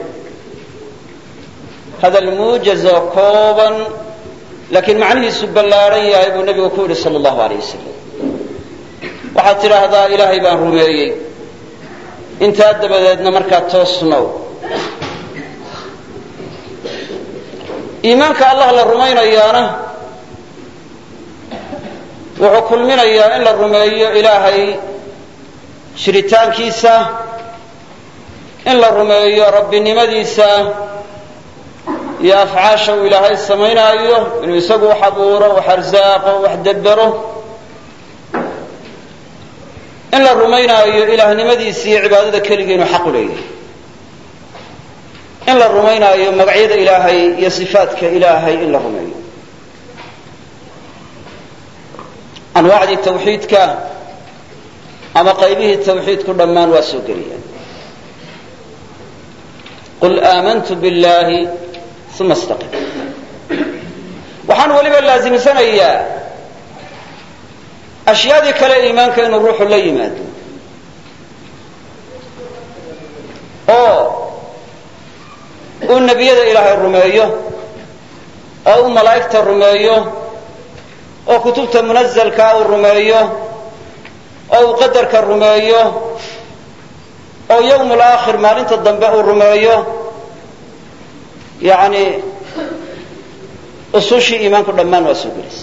hadal muujaz oo kooban laakiin macnihiisu ballaaran yahay buu nebigu ku yidhi sala allahu alayh wasalam waxaad tidhaahdaa ilaahay baan rumeeyey intaa dabadeedna markaa toosnow iimaanka allah la rumaynayaana wuxuu kulminayaa in la rumeeyo ilaahay jiritaankiisa in la rumeeyo rabbinimadiisa iyo afcaasha uu ilaahay samaynaayo inuu isagu wax abuuro wax arsaaqo wax dabbero in la rumaynaayo ilaahnimadiisa iyo cibaadada keligii inuu xaq u leeyahay in la rumaynaayo magacyada ilaahay iyo sifaadka ilaahay in la rumeeyo anwaacdii tawxiidka ama qaybihii tawxiidku dhammaan waa soo geliyaan qul aamantu billahi uma istaqim waxaan weliba laasimsanayaa ashyaadii kale iimaanka inuu ruuxu la yimaado oo uu nebiyada ilaahay rumeeyo oo uu malaa'igta rumeeyo oo kutubta munazalkaa uu rumeeyo oo uu qadarka rumeeyo oo yawm alaakhir maalinta dambe uu rumeeyo yani usuushii iimaanku dhammaan waa soo gelaysa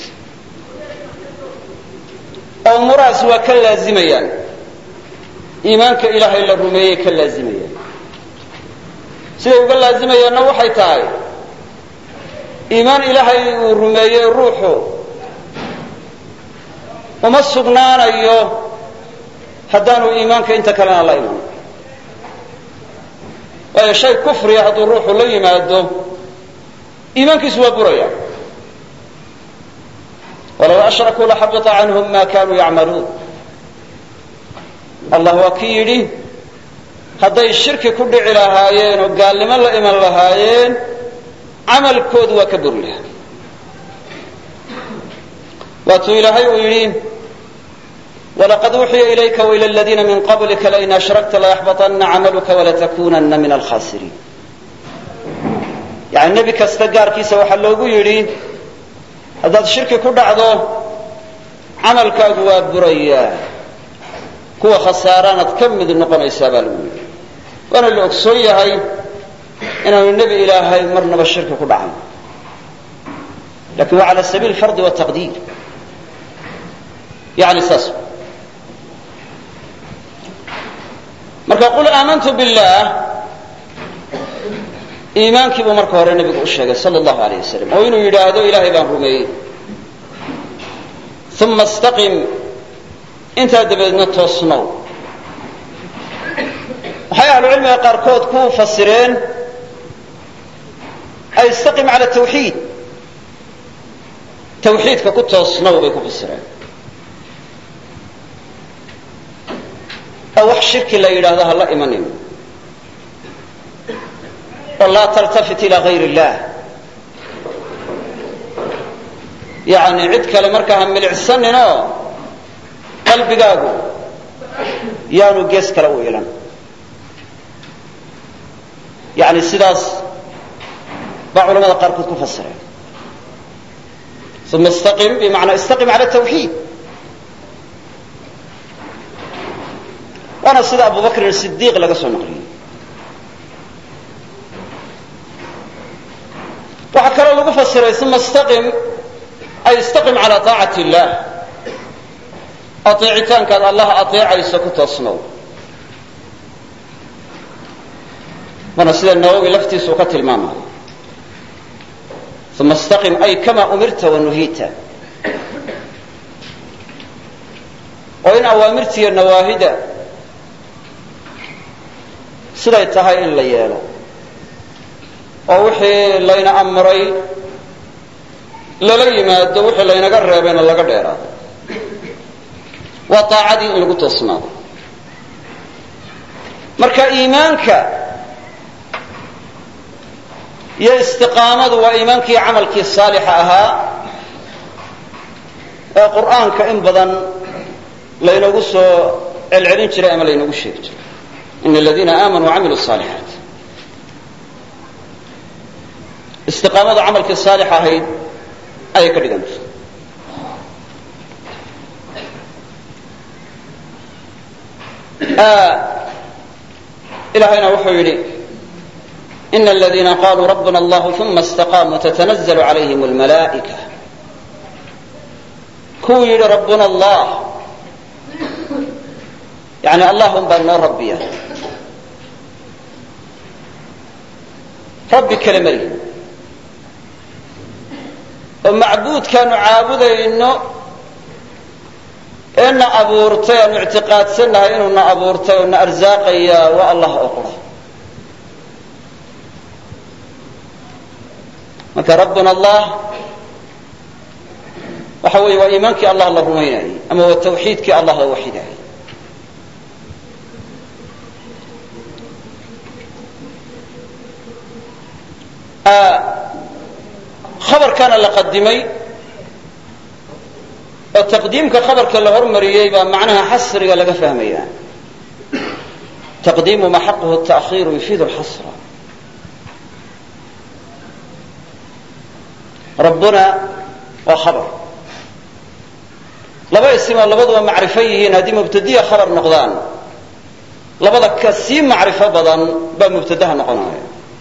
oo umurahaas waa ka laazimayaan iimaanka ilaahay la rumeeyey ka laazimayaan siday uga laazimayaanna waxay tahay iimaan ilaahay uu rumeeyey ruuxu uma sugnaanayo haddaanu iimaanka inta kalena la iman waayo shay kufriya hadduu ruuxu la yimaado iimaankiisu waa buraya walaw ashrakuu laxabita canhum ma kanuu yacmaluun allah waa ki yidhi hadday shirki ku dhici lahaayeen oo gaalnimo la iman lahaayeen camalkoodu waa ka buri lahaa waatuu ilaahay uu yidhi walaqad uuxiya ilayka waila aladiina min qablika lain ashrakta layaxbaطana camaluka walatakunana min alkhasiriin yani nebi kasta gaarkiisa waxaa loogu yidhi haddaad shirki ku dhacdo camalkaagu waa burayaa kuwa khasaaraanad ka mid noqonaysaa baa lagu yidhi waana la ogsoon yahay inaanu nebi ilaahay marnaba shirki ku dhacan lakin waa cala sabiil fardi wataqdiir yani saas marka qul aamantu billah iimaankii buu marka hore nebigu u sheegay sala allahu alayh wasalam oo inuu yidhaahdo ilaahay baan rumeeyey uma istaqim intaa dabeedna toosnow waxay ahlucilmiga qaarkood ku fasireen ay istaqim cala tawxiid tawxiidka ku toosnow bay ku fasireen oo wax shirki la yidhaahdo ha la imanin oo laa taltafit ilaa gayr illah yani cid kale markaa ha milicsaninoo qalbigaagu yaanu gees kale u ilan yani sidaas baa culamada qaarkood ku fasireen uma istaqim bimacnaa istaqim cala tawxiid waana sida abu bakrin sidiiq laga soo naqliyey waxaa kaloo lagu fasiray uma istaqim ay istaqim cala taacati illah ateecitaankaad allah ateecayso ku toosnow waana sida nawowi laftiisu ka tilmaamayo uma istaqim ay kama umirta wanuhiita oo in awaamirta iyo nawaahida siday tahay in la yeelo oo wixii layna amray lala yimaado wixii laynaga reebayna laga dheeraado waa taacadii in lagu toosnaado marka iimaanka iyo istiqaamadu waa iimaankii camalkii saalixa ahaa ee qur'aanka in badan laynagu soo celcelin jiray ama laynagu sheegi jiray ina aladiina aamanuu wacamiluu الصaalixaat istiqaamadu camalkii saalix ahayd ayay ka dhigantay ilahayna wuxuu yidhi ina aladiina qaluu rabbuna allah uma istaqaamuu tatanazlu calayhim اlmalaa'ika kuwuu yidhi rabbuna allah yani allah un baa noo rabbiya rabbi kale malihin oo macbuudkaanu caabudayno ee na abuurtay aanu ictiqaadsannahay inuu na abuurtay oo na arsaaqaya waa allah oo qura marka rabbuna allah waxa weeye waa iimaankii allah la rumaynayay ama waa tawxiidkii allah la waxidayay khabarkana la qadimay oo taqdiimka khabarka la hormariyey baa macnaha xasriga laga fahmaya taqdiimu ma xaquhu التأkhiru yufiidu اlxasra rabbuna waa khabar laba ismoo labaduba macrifo yihiin haddii mubtadiya khabar noqdaan labada ka sii macrifo badan baa mubtadaha noqonaya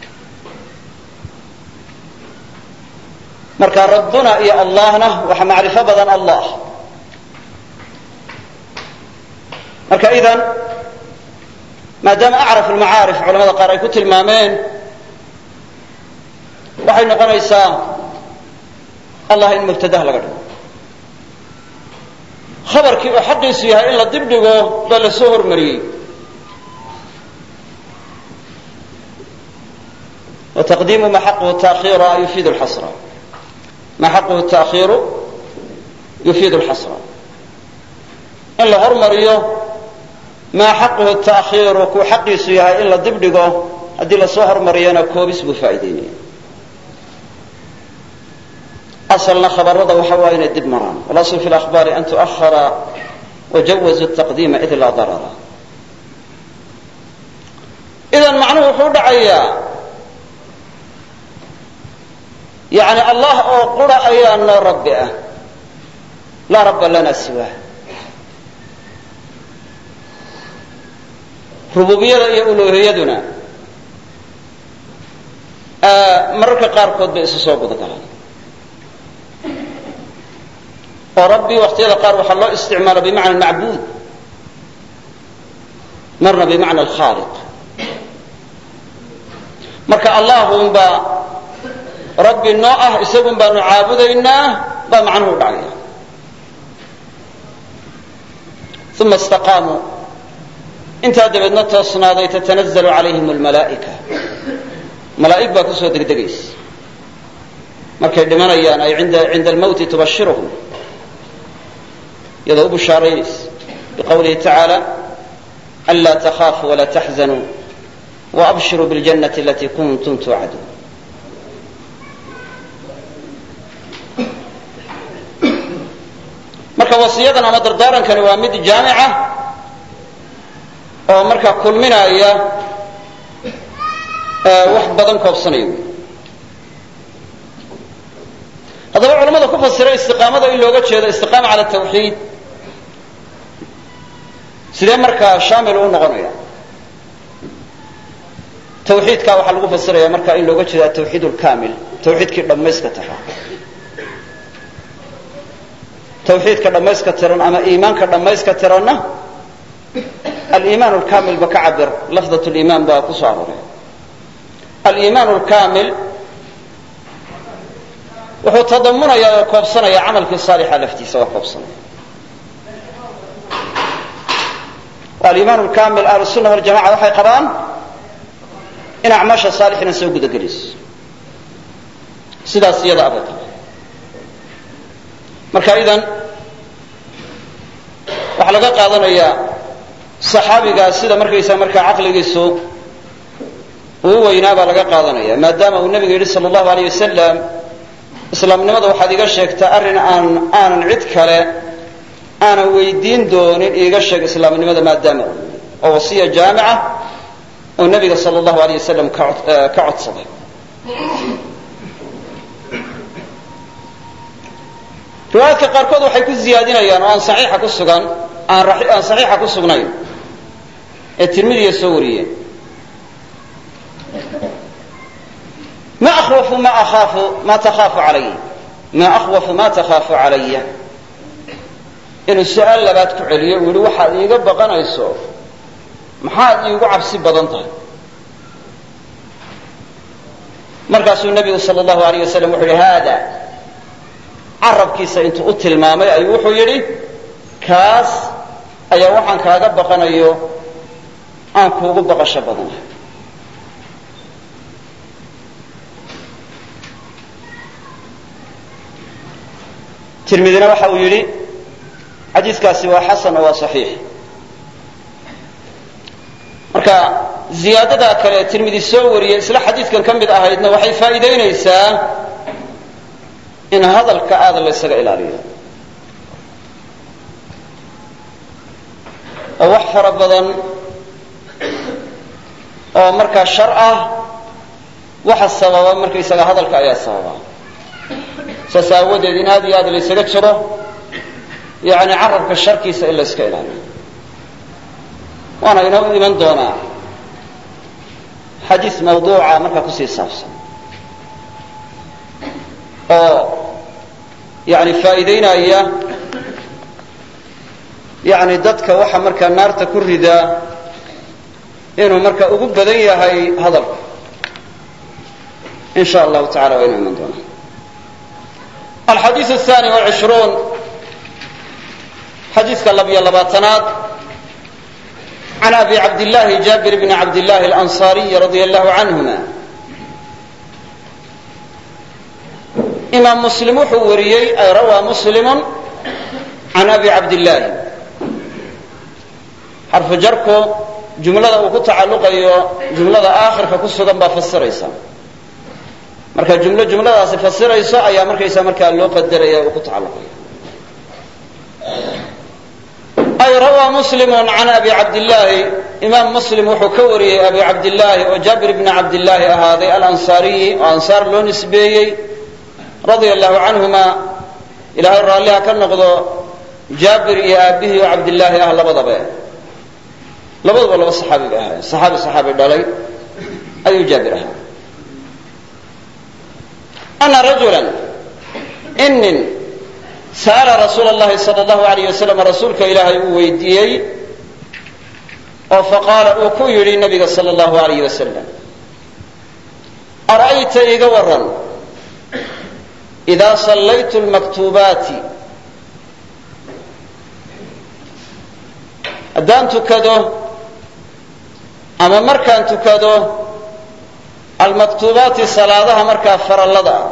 marka rabbuna iyo allahna waxa macrifo badan allah marka idan maadaama acraf almacaarif culamada qaar ay ku tilmaameen waxay noqonaysaa allah in mubtadaha laga dhigo khabarkii oo xaqiisu yahay in la dib dhigo baa la soo hormariyey wataqdiimu ma xaquhu taakhiira yufiidu lxasra ma xaquhu taakhiiru yufiidu lxasra in la hormariyo maa xaquhu taakhiiru kuu xaqiisu yahay in la dib dhigo haddii lasoo hormariyana koobis buu faa'iideynaya asalna khabarada waxa waa inay dib maraan walasl fi اlakhbaari an tu'ahara wajawazu الtaqdiima id laa darara idan macnuhu wuxuu dhacayaa yani allah oo qura ayaa noo rabbi ah laa rabba lana siwah rububiyada iyo uluuhiyaduna mararka qaarkood bay isu soo guda galaan oo rabbi waqtiyada qaar waxaa loo isticmaala bimacna almacbuud marna bimacna alkhaaliq marka allahun baa rabbi noo ah isagun baanu caabudaynaa baa macnuhu u dhacaya uma istaqaamuu intaa dabeedna toosnaaday tatanazalu calayhim almalaa'ika malaa'ig baa kusoo degdegaysa markay dhimanayaan ay cinda almawti tubashiruhum iyadoo u bushaaraynaysa biqawlihi tacaala anlaa takhaafuu walaa taxzanuu waabshiruu biاljannati alatii kuntum tuucaduun marka wasiyadan ama dardaarankani waa mid jaamica oo markaa kulminaya wax badan koobsanaya haddaba culamada ku fasira istiqaamada in looga jeedo istiqaama cala tawxiid sidee markaa shaamil u noqonaya tawxiidka waxaa lagu fasiraya marka in looga jeedo atawxiid lkaamil tawxiidkii dhammayska tahaa tawxiidka dhammayska tiran ama iimaanka dhammayska tiranna aliimaan lkaamil ba ka cabir lafdat liimaan baa ku soo aroray aliimaan lkaamil wuxuu tadamunaya oo koobsanaya camalkii saalixa laftiisa waa koobsanaya aliimaan lkaamil ahlusunna waljamaca waxay qabaan in acmaasha saalixina soo gudagelayso sidaas iyada abay qabaan marka idan waxaa laga qaadanayaa saxaabigaa sida markaysaa markaa caqligiisu uu weynaa baa laga qaadanaya maadaama uu nabigu yidhi sala allahu alayh wasalam islaamnimada waxaad iga sheegtaa arrin aan aanan cid kale aanan weydiin doonin iiga sheeg islaamnimada maadaama oo wasiya jaamica oo nabiga sala allahu alayh wasalam ka codsaday riwaayaadka qaarkood waxay ku ziyaadinayaan oo aan saxiixa ku sugan aan saxiixa ku sugnayn ee tirmidiya soo wariyeen ma akhwafu ma akhaafu ma takhaafu calay ma akhwafu ma takhaafu calaya inuu su-aal labaad ku celiyo uu yihi waxaad iiga baqanayso maxaad iigu cabsi badan tahay markaasuu nabigu sala allahu alayh wasalam wuxuu yihi haada carabkiisa intuu u tilmaamay ayuu wuxuu yidhi kaas ayaa waxaan kaaga baqanayo aan kuugu baqasho badanahay tirmidina waxa uu yidhi xadiiskaasi waa xasan oo waa saxiix marka ziyaadada kale ee tirmidi soo wariyey isla xadiidkan ka mid ahaydna waxay faa'iidaynaysaa in hadalka aada la ysaga ilaaliyo oo wax fara badan oo markaa shar ah waxa sababa markaysaga hadalka ayaa sababa saas aawadeed in aad iyo aad la ysaga jiro yani carabka sharkiisa in la yska ilaaliyo waana inoo iman doonaa xadiis mawduuca markaa kusii saabsan oo yani faa'iidaynaya yani dadka waxa markaa naarta ku ridaa inuu marka ugu badan yahay hadalka in sha allahu tacala waa inuu iman doonaa alxadiiث الثاني والعشhruun xadiiska labiyo labaatanaad can abi cabdالlahi jabir bn cabdالlahi الأnصariي radي الlahu canهuma imaam muslim wuxuu wariyey ay rawaa muslimu can abi cabdillaahi xarfu jarku jumlada uu ku tacalluqayo jumlada aakhirka ku sugan baa fasiraysa marka jumlo jumladaasi fasirayso ayaa markaysa markaa loo qadaraya uu ku tacalluqayo ay rawaa muslimu can abi cabdillaahi imaam muslim wuxuu ka wariyey abi cabdillaahi oo jaabir bni cabdillaahi ahaaday alansaariyi oo ansaar loo nisbeeyey radia allahu canhuma ilaahay raalliha ka noqdo jaabir iyo aabbihii oo cabdillaahi ah labadaba labaduba laba saxaabi bay ahaayeen saxaabi saxaabi dhalay ayuu jaabir ahaa ana rajulan inin sa'ala rasuula allahi sala allahu alayh wasalam rasuulka ilaahay uu weydiiyey oo faqaala uu ku yidhi nabiga sala allahu alayh wasalam ara'ayta iga waran idaa sallaytu lmaktuubaati haddaan tukado ama markaan tukado almaktuubaati salaadaha markaa farallada ah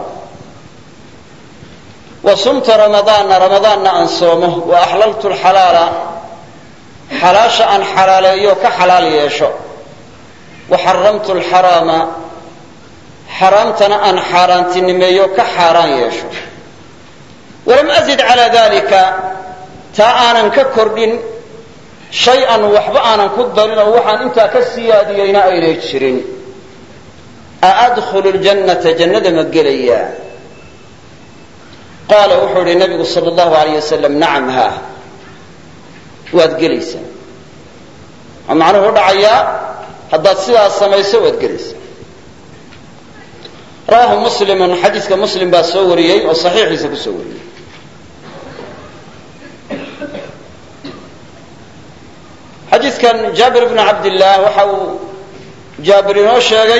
wa sumta ramadaana ramadaanna aan soomo wa axlaltu lxalaala xalaasha aan xalaaleeyo ka xalaal yeesho wa xaramtu lxaraama xaraamtana aan xaaraantinimeeyo ka xaaraan yeesho walam azid calaa dalika taa aanan ka kordhin shay-an waxba aanan ku darin oo waxaan intaa ka siyaadiyeyna aynay jirin a adkhulu ljannata jannada ma gelayaa qaala wuxuu idhi nabigu sala allahu alayh wasalam nacam haa waad gelaysaa waxaa macnuhu u dhacayaa haddaad sidaas samayso waad gelaysaa rawaahu muslimun xadiiska muslim baa soo wariyey oo saxiixiisa ku soo wariyey xadiidkan jaabir bnu cabdillaah waxa uu jaabir inoo sheegay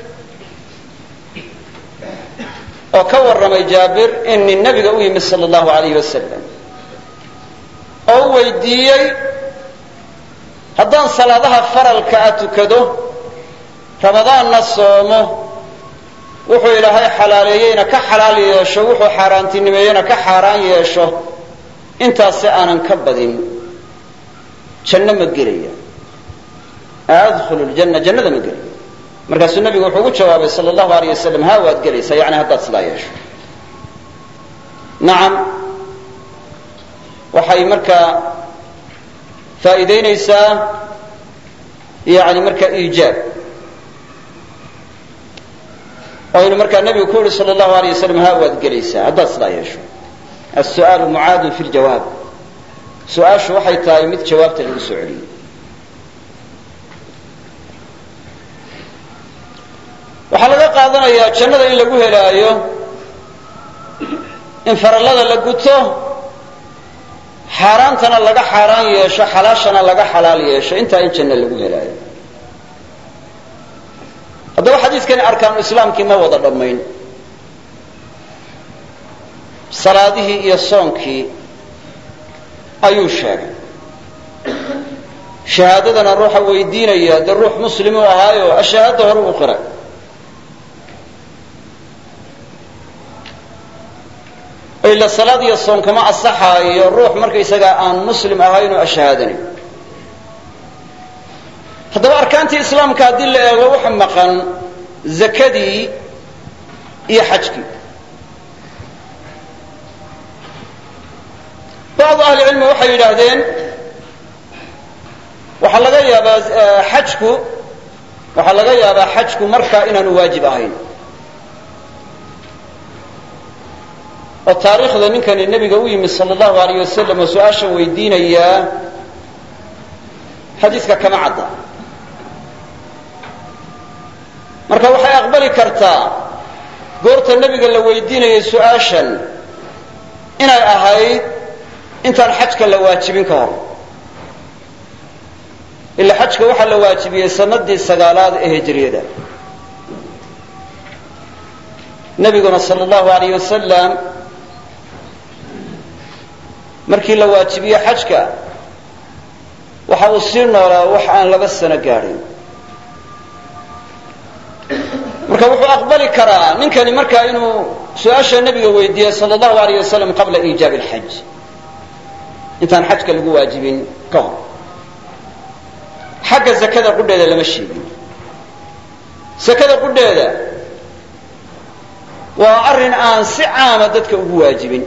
oo ka warramay jaabir in nin nabiga u yimid sala allahu alayh wasalam oo u weydiiyey haddaan salaadaha faralka a tukado ramadaanna soomo wuxuu ilaahay xalaaleeyeyna ka xalaal yeesho wuxuu xaaraantinimeeyena ka xaaraan yeesho intaasi aanan ka badin janno ma gelaya adkhulu ljanna jannada ma gelaya markaasuu nabigu wuxuu ugu jawaabay sala allahu alayh wasalam haa waad gelaysaa yani haddaad sidaa yeesho nacam waxay markaa faa'iidaynaysaa yani markaa iijaab oo inu markaa nabigu ku yihi sala allahu alayh wasalam haa waad gelaysaa haddaad sidaa yeesho as-su'aalu mucaadun fi ljawaab su-aashu waxay tahay mid jawaabta lagu soo celiyey waxaa laga qaadanayaa jannada in lagu helaayo in farallada la guto xaaraantana laga xaaraan yeesho xalaashana laga xalaal yeesho intaa in janno lagu helaayo haddaba xadiidkani arkaanu islaamkii ma wada dhammayn salaadihii iyo soonkii ayuu sheegay shahaadadana ruuxa weydiinaya dee ruux muslim uu ahaayo ashahaada hore u qiray ila salaad iyo soon kama asaxaayo ruux markaysagaa aan muslim ahayn oo ashahaadanayn haddaba arkaantii islaamka haddii la eego waxa maqan zakadii iyo xajkii bacdu ahli cilmi waxay yidhaahdeen waxaa laga yaabaa xajku waxaa laga yaabaa xajku markaa inaanu waajib ahayn oo taariikhda ninkani nebiga u yimid sala allahu alayh wasalam oo su-aasha weydiinayaa xadiiska kama cadda marka waxay aqbali kartaa goorta nebiga la weydiinayay su-aashan inay ahayd intaan xajka la waajibin ka hor ila xajka waxaa la waajibiyey sanadii sagaalaad ee hijriyada nebiguna sala allahu alayh wasalam markii la waajibiye xajka waxa uu sii noolaa wax aan laba sano gaadhin marka wuxuu aqbali karaa ninkani markaa inuu su-aasha nebiga weydiiyey sala allahu alayh wasalam qabla iijaabi alxaj intaan xajka lagu waajibin ka hor xagga zakada qudheeda lama sheegin zakada qudheeda waa arrin aan si caama dadka ugu waajibin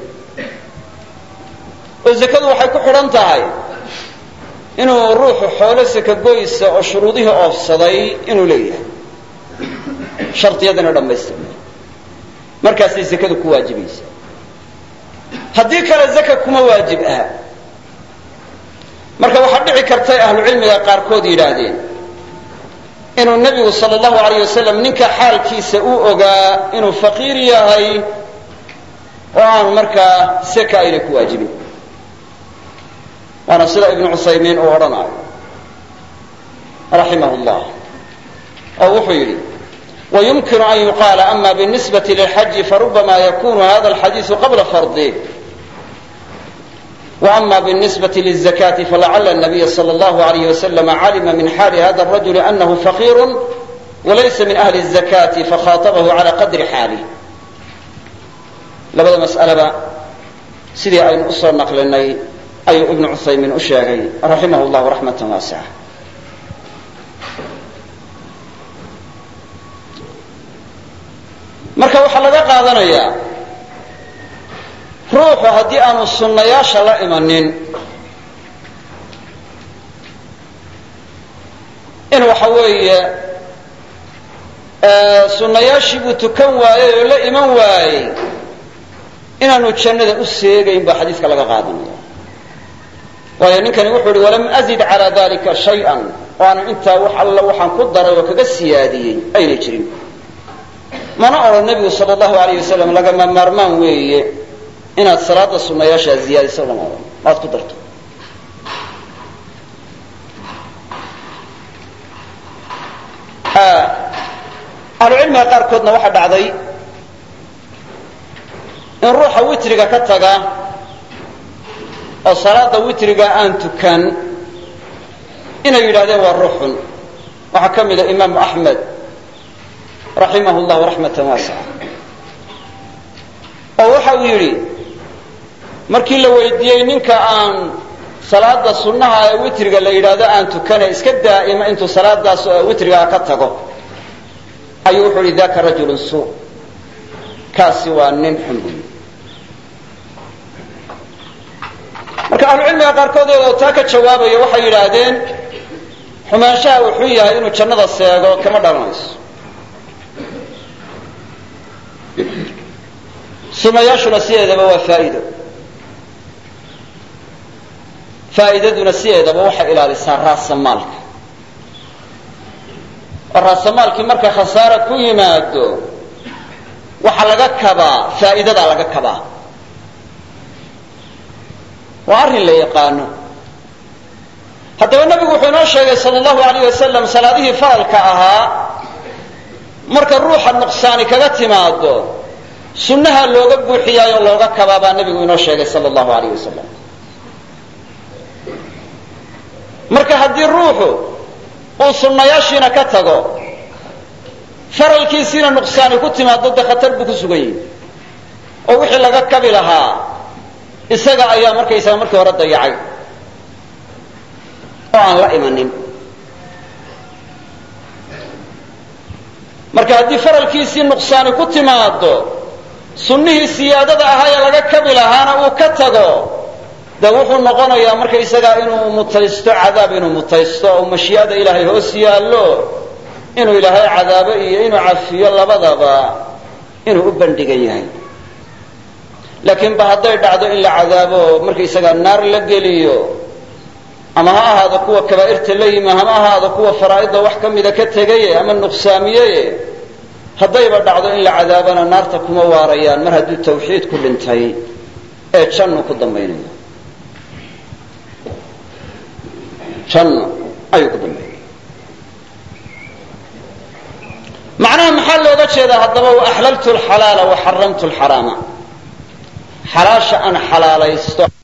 oo zakadu waxay ku xidhan tahay inuu ruuxu xoolo sakagoysa oo shuruudihii oofsaday inuu leeyahay shardiyadana dhammaystirnay markaasay zakadu ku waajibaysa haddii kale zaka kuma waajib aha marka waxaa dhici kartay ahlucilmiga qaarkood yidhaahdeen inuu nebigu sal allahu alayh wasalam ninka xaalkiisa u ogaa inuu faqiir yahay oo aanu markaa seka ayna ku waajibin waana sida ibnu cusaymiin uu odhanaayo raximah llah oo wuxuu yidhi ويمكن أن يقال أما بالنسبة للحج فربما يكون هذا الحديث قبل فرضه وأما بالنسبة للزكاة فلعل النبي صلى الله عليه وسلم علم من حال هذا الرجل أنه فقير وليس من أهل الزكاة فخاطبه على قدر حاله labada mas'alaba sidii aynu u soo naqlinay ayuu ibnu cusaymiin u sheegay raximah llahu raxmatan waasica marka waxaa laga qaadanayaa ruuxu haddii aanu sunnayaasha la imanin in waxa weeye sunnayaashii buu tukan waayey oo la iman waayey inaanu jannada u seegayn baa xadiiska laga qaadanaya waayo ninkani wuxuu ihi walam azid calaa dalika shay-an oo aanu intaa wax alla waxaan ku daray oo kaga siyaadiyey ayna jirin mana odhan nebigu sal allahu alayh wasalam lagama maarmaan weeye inaad salaada sunnayaashaa ziyaadiso lama odhan maad ku darto ahlucilmiga qaarkoodna waxaa dhacday in ruuxa witriga ka taga oo salaada witriga aan tukan inay yidhahdeen waa ruux xun waxaa ka mida imaamu axmed raximah llahu raxmatan waasica oo waxa uu yidhi markii la weydiiyey ninka aan salaada sunnaha ee witriga la yidhaahdo aan tukane iska daa'ima intuu salaadaas witrigaa ka tago ayuu wuxuu yidhi daka rajulun suu kaasi waa nin xun buy marka ahlucilmiga qaarkood oo taa ka jawaabaya waxay yidhaahdeen xumaanshaha uu xun yahay inuu jannada seego kama dhalanayso sunnayaashuna sideedaba waa faa'iido faa'iidaduna sideedaba waxay ilaalisaa raasamaalka oo raasamaalkii marka khasaara ku yimaado waxaa laga kabaa faa'iidadaa laga kabaa waa arrin la yaqaano haddaba nebigu wuxuu inoo sheegay sal allahu alayh wasalam salaadihii faralka ahaa marka ruuxa nuqsaani kaga timaado sunnaha looga buuxiyaayo looga kabaa baa nebigu inoo sheegay sal allahu alayh wasalam marka haddii ruuxu uu sunnayaashiina ka tago faralkiisiina nuqsaani ku timaado dee khatar buu ku sugan yahi oo wixii laga kabi lahaa isaga ayaa markaysaga markii hore dayacay oo aan la imanin marka haddii faralkiisii nuqsaani ku timaado sunnihii siyaadada ahaa ee laga kabi lahaana uu ka tago dee wuxuu noqonayaa markaysagaa inuu mutaysto cadaab inuu mutaysto oo mashii'ada ilaahay hoos yaallo inuu ilaahay cadaabo iyo inuu cafiyo labadaba inuu u bandhigan yahay laakiin ba hadday dhacdo in la cadaabo markaysagaa naar la geliyo ama ha ahaado kuwa kabaa'irta la yimi hama ahaado kuwa faraa'idda wax ka mida ka tegaye ama nuqsaamiyeye haddayba dhacdo in la cadaabana naarta kuma waarayaan mar hadduu tawxiid ku dhintay ee jannu ku dambaynayo janno ayuu ku dambaynaya macnaha maxaa looga jeedaa haddaba wa axlaltu alxalaala wa xaramtu alxaraama xalaasha aan xalaalaysto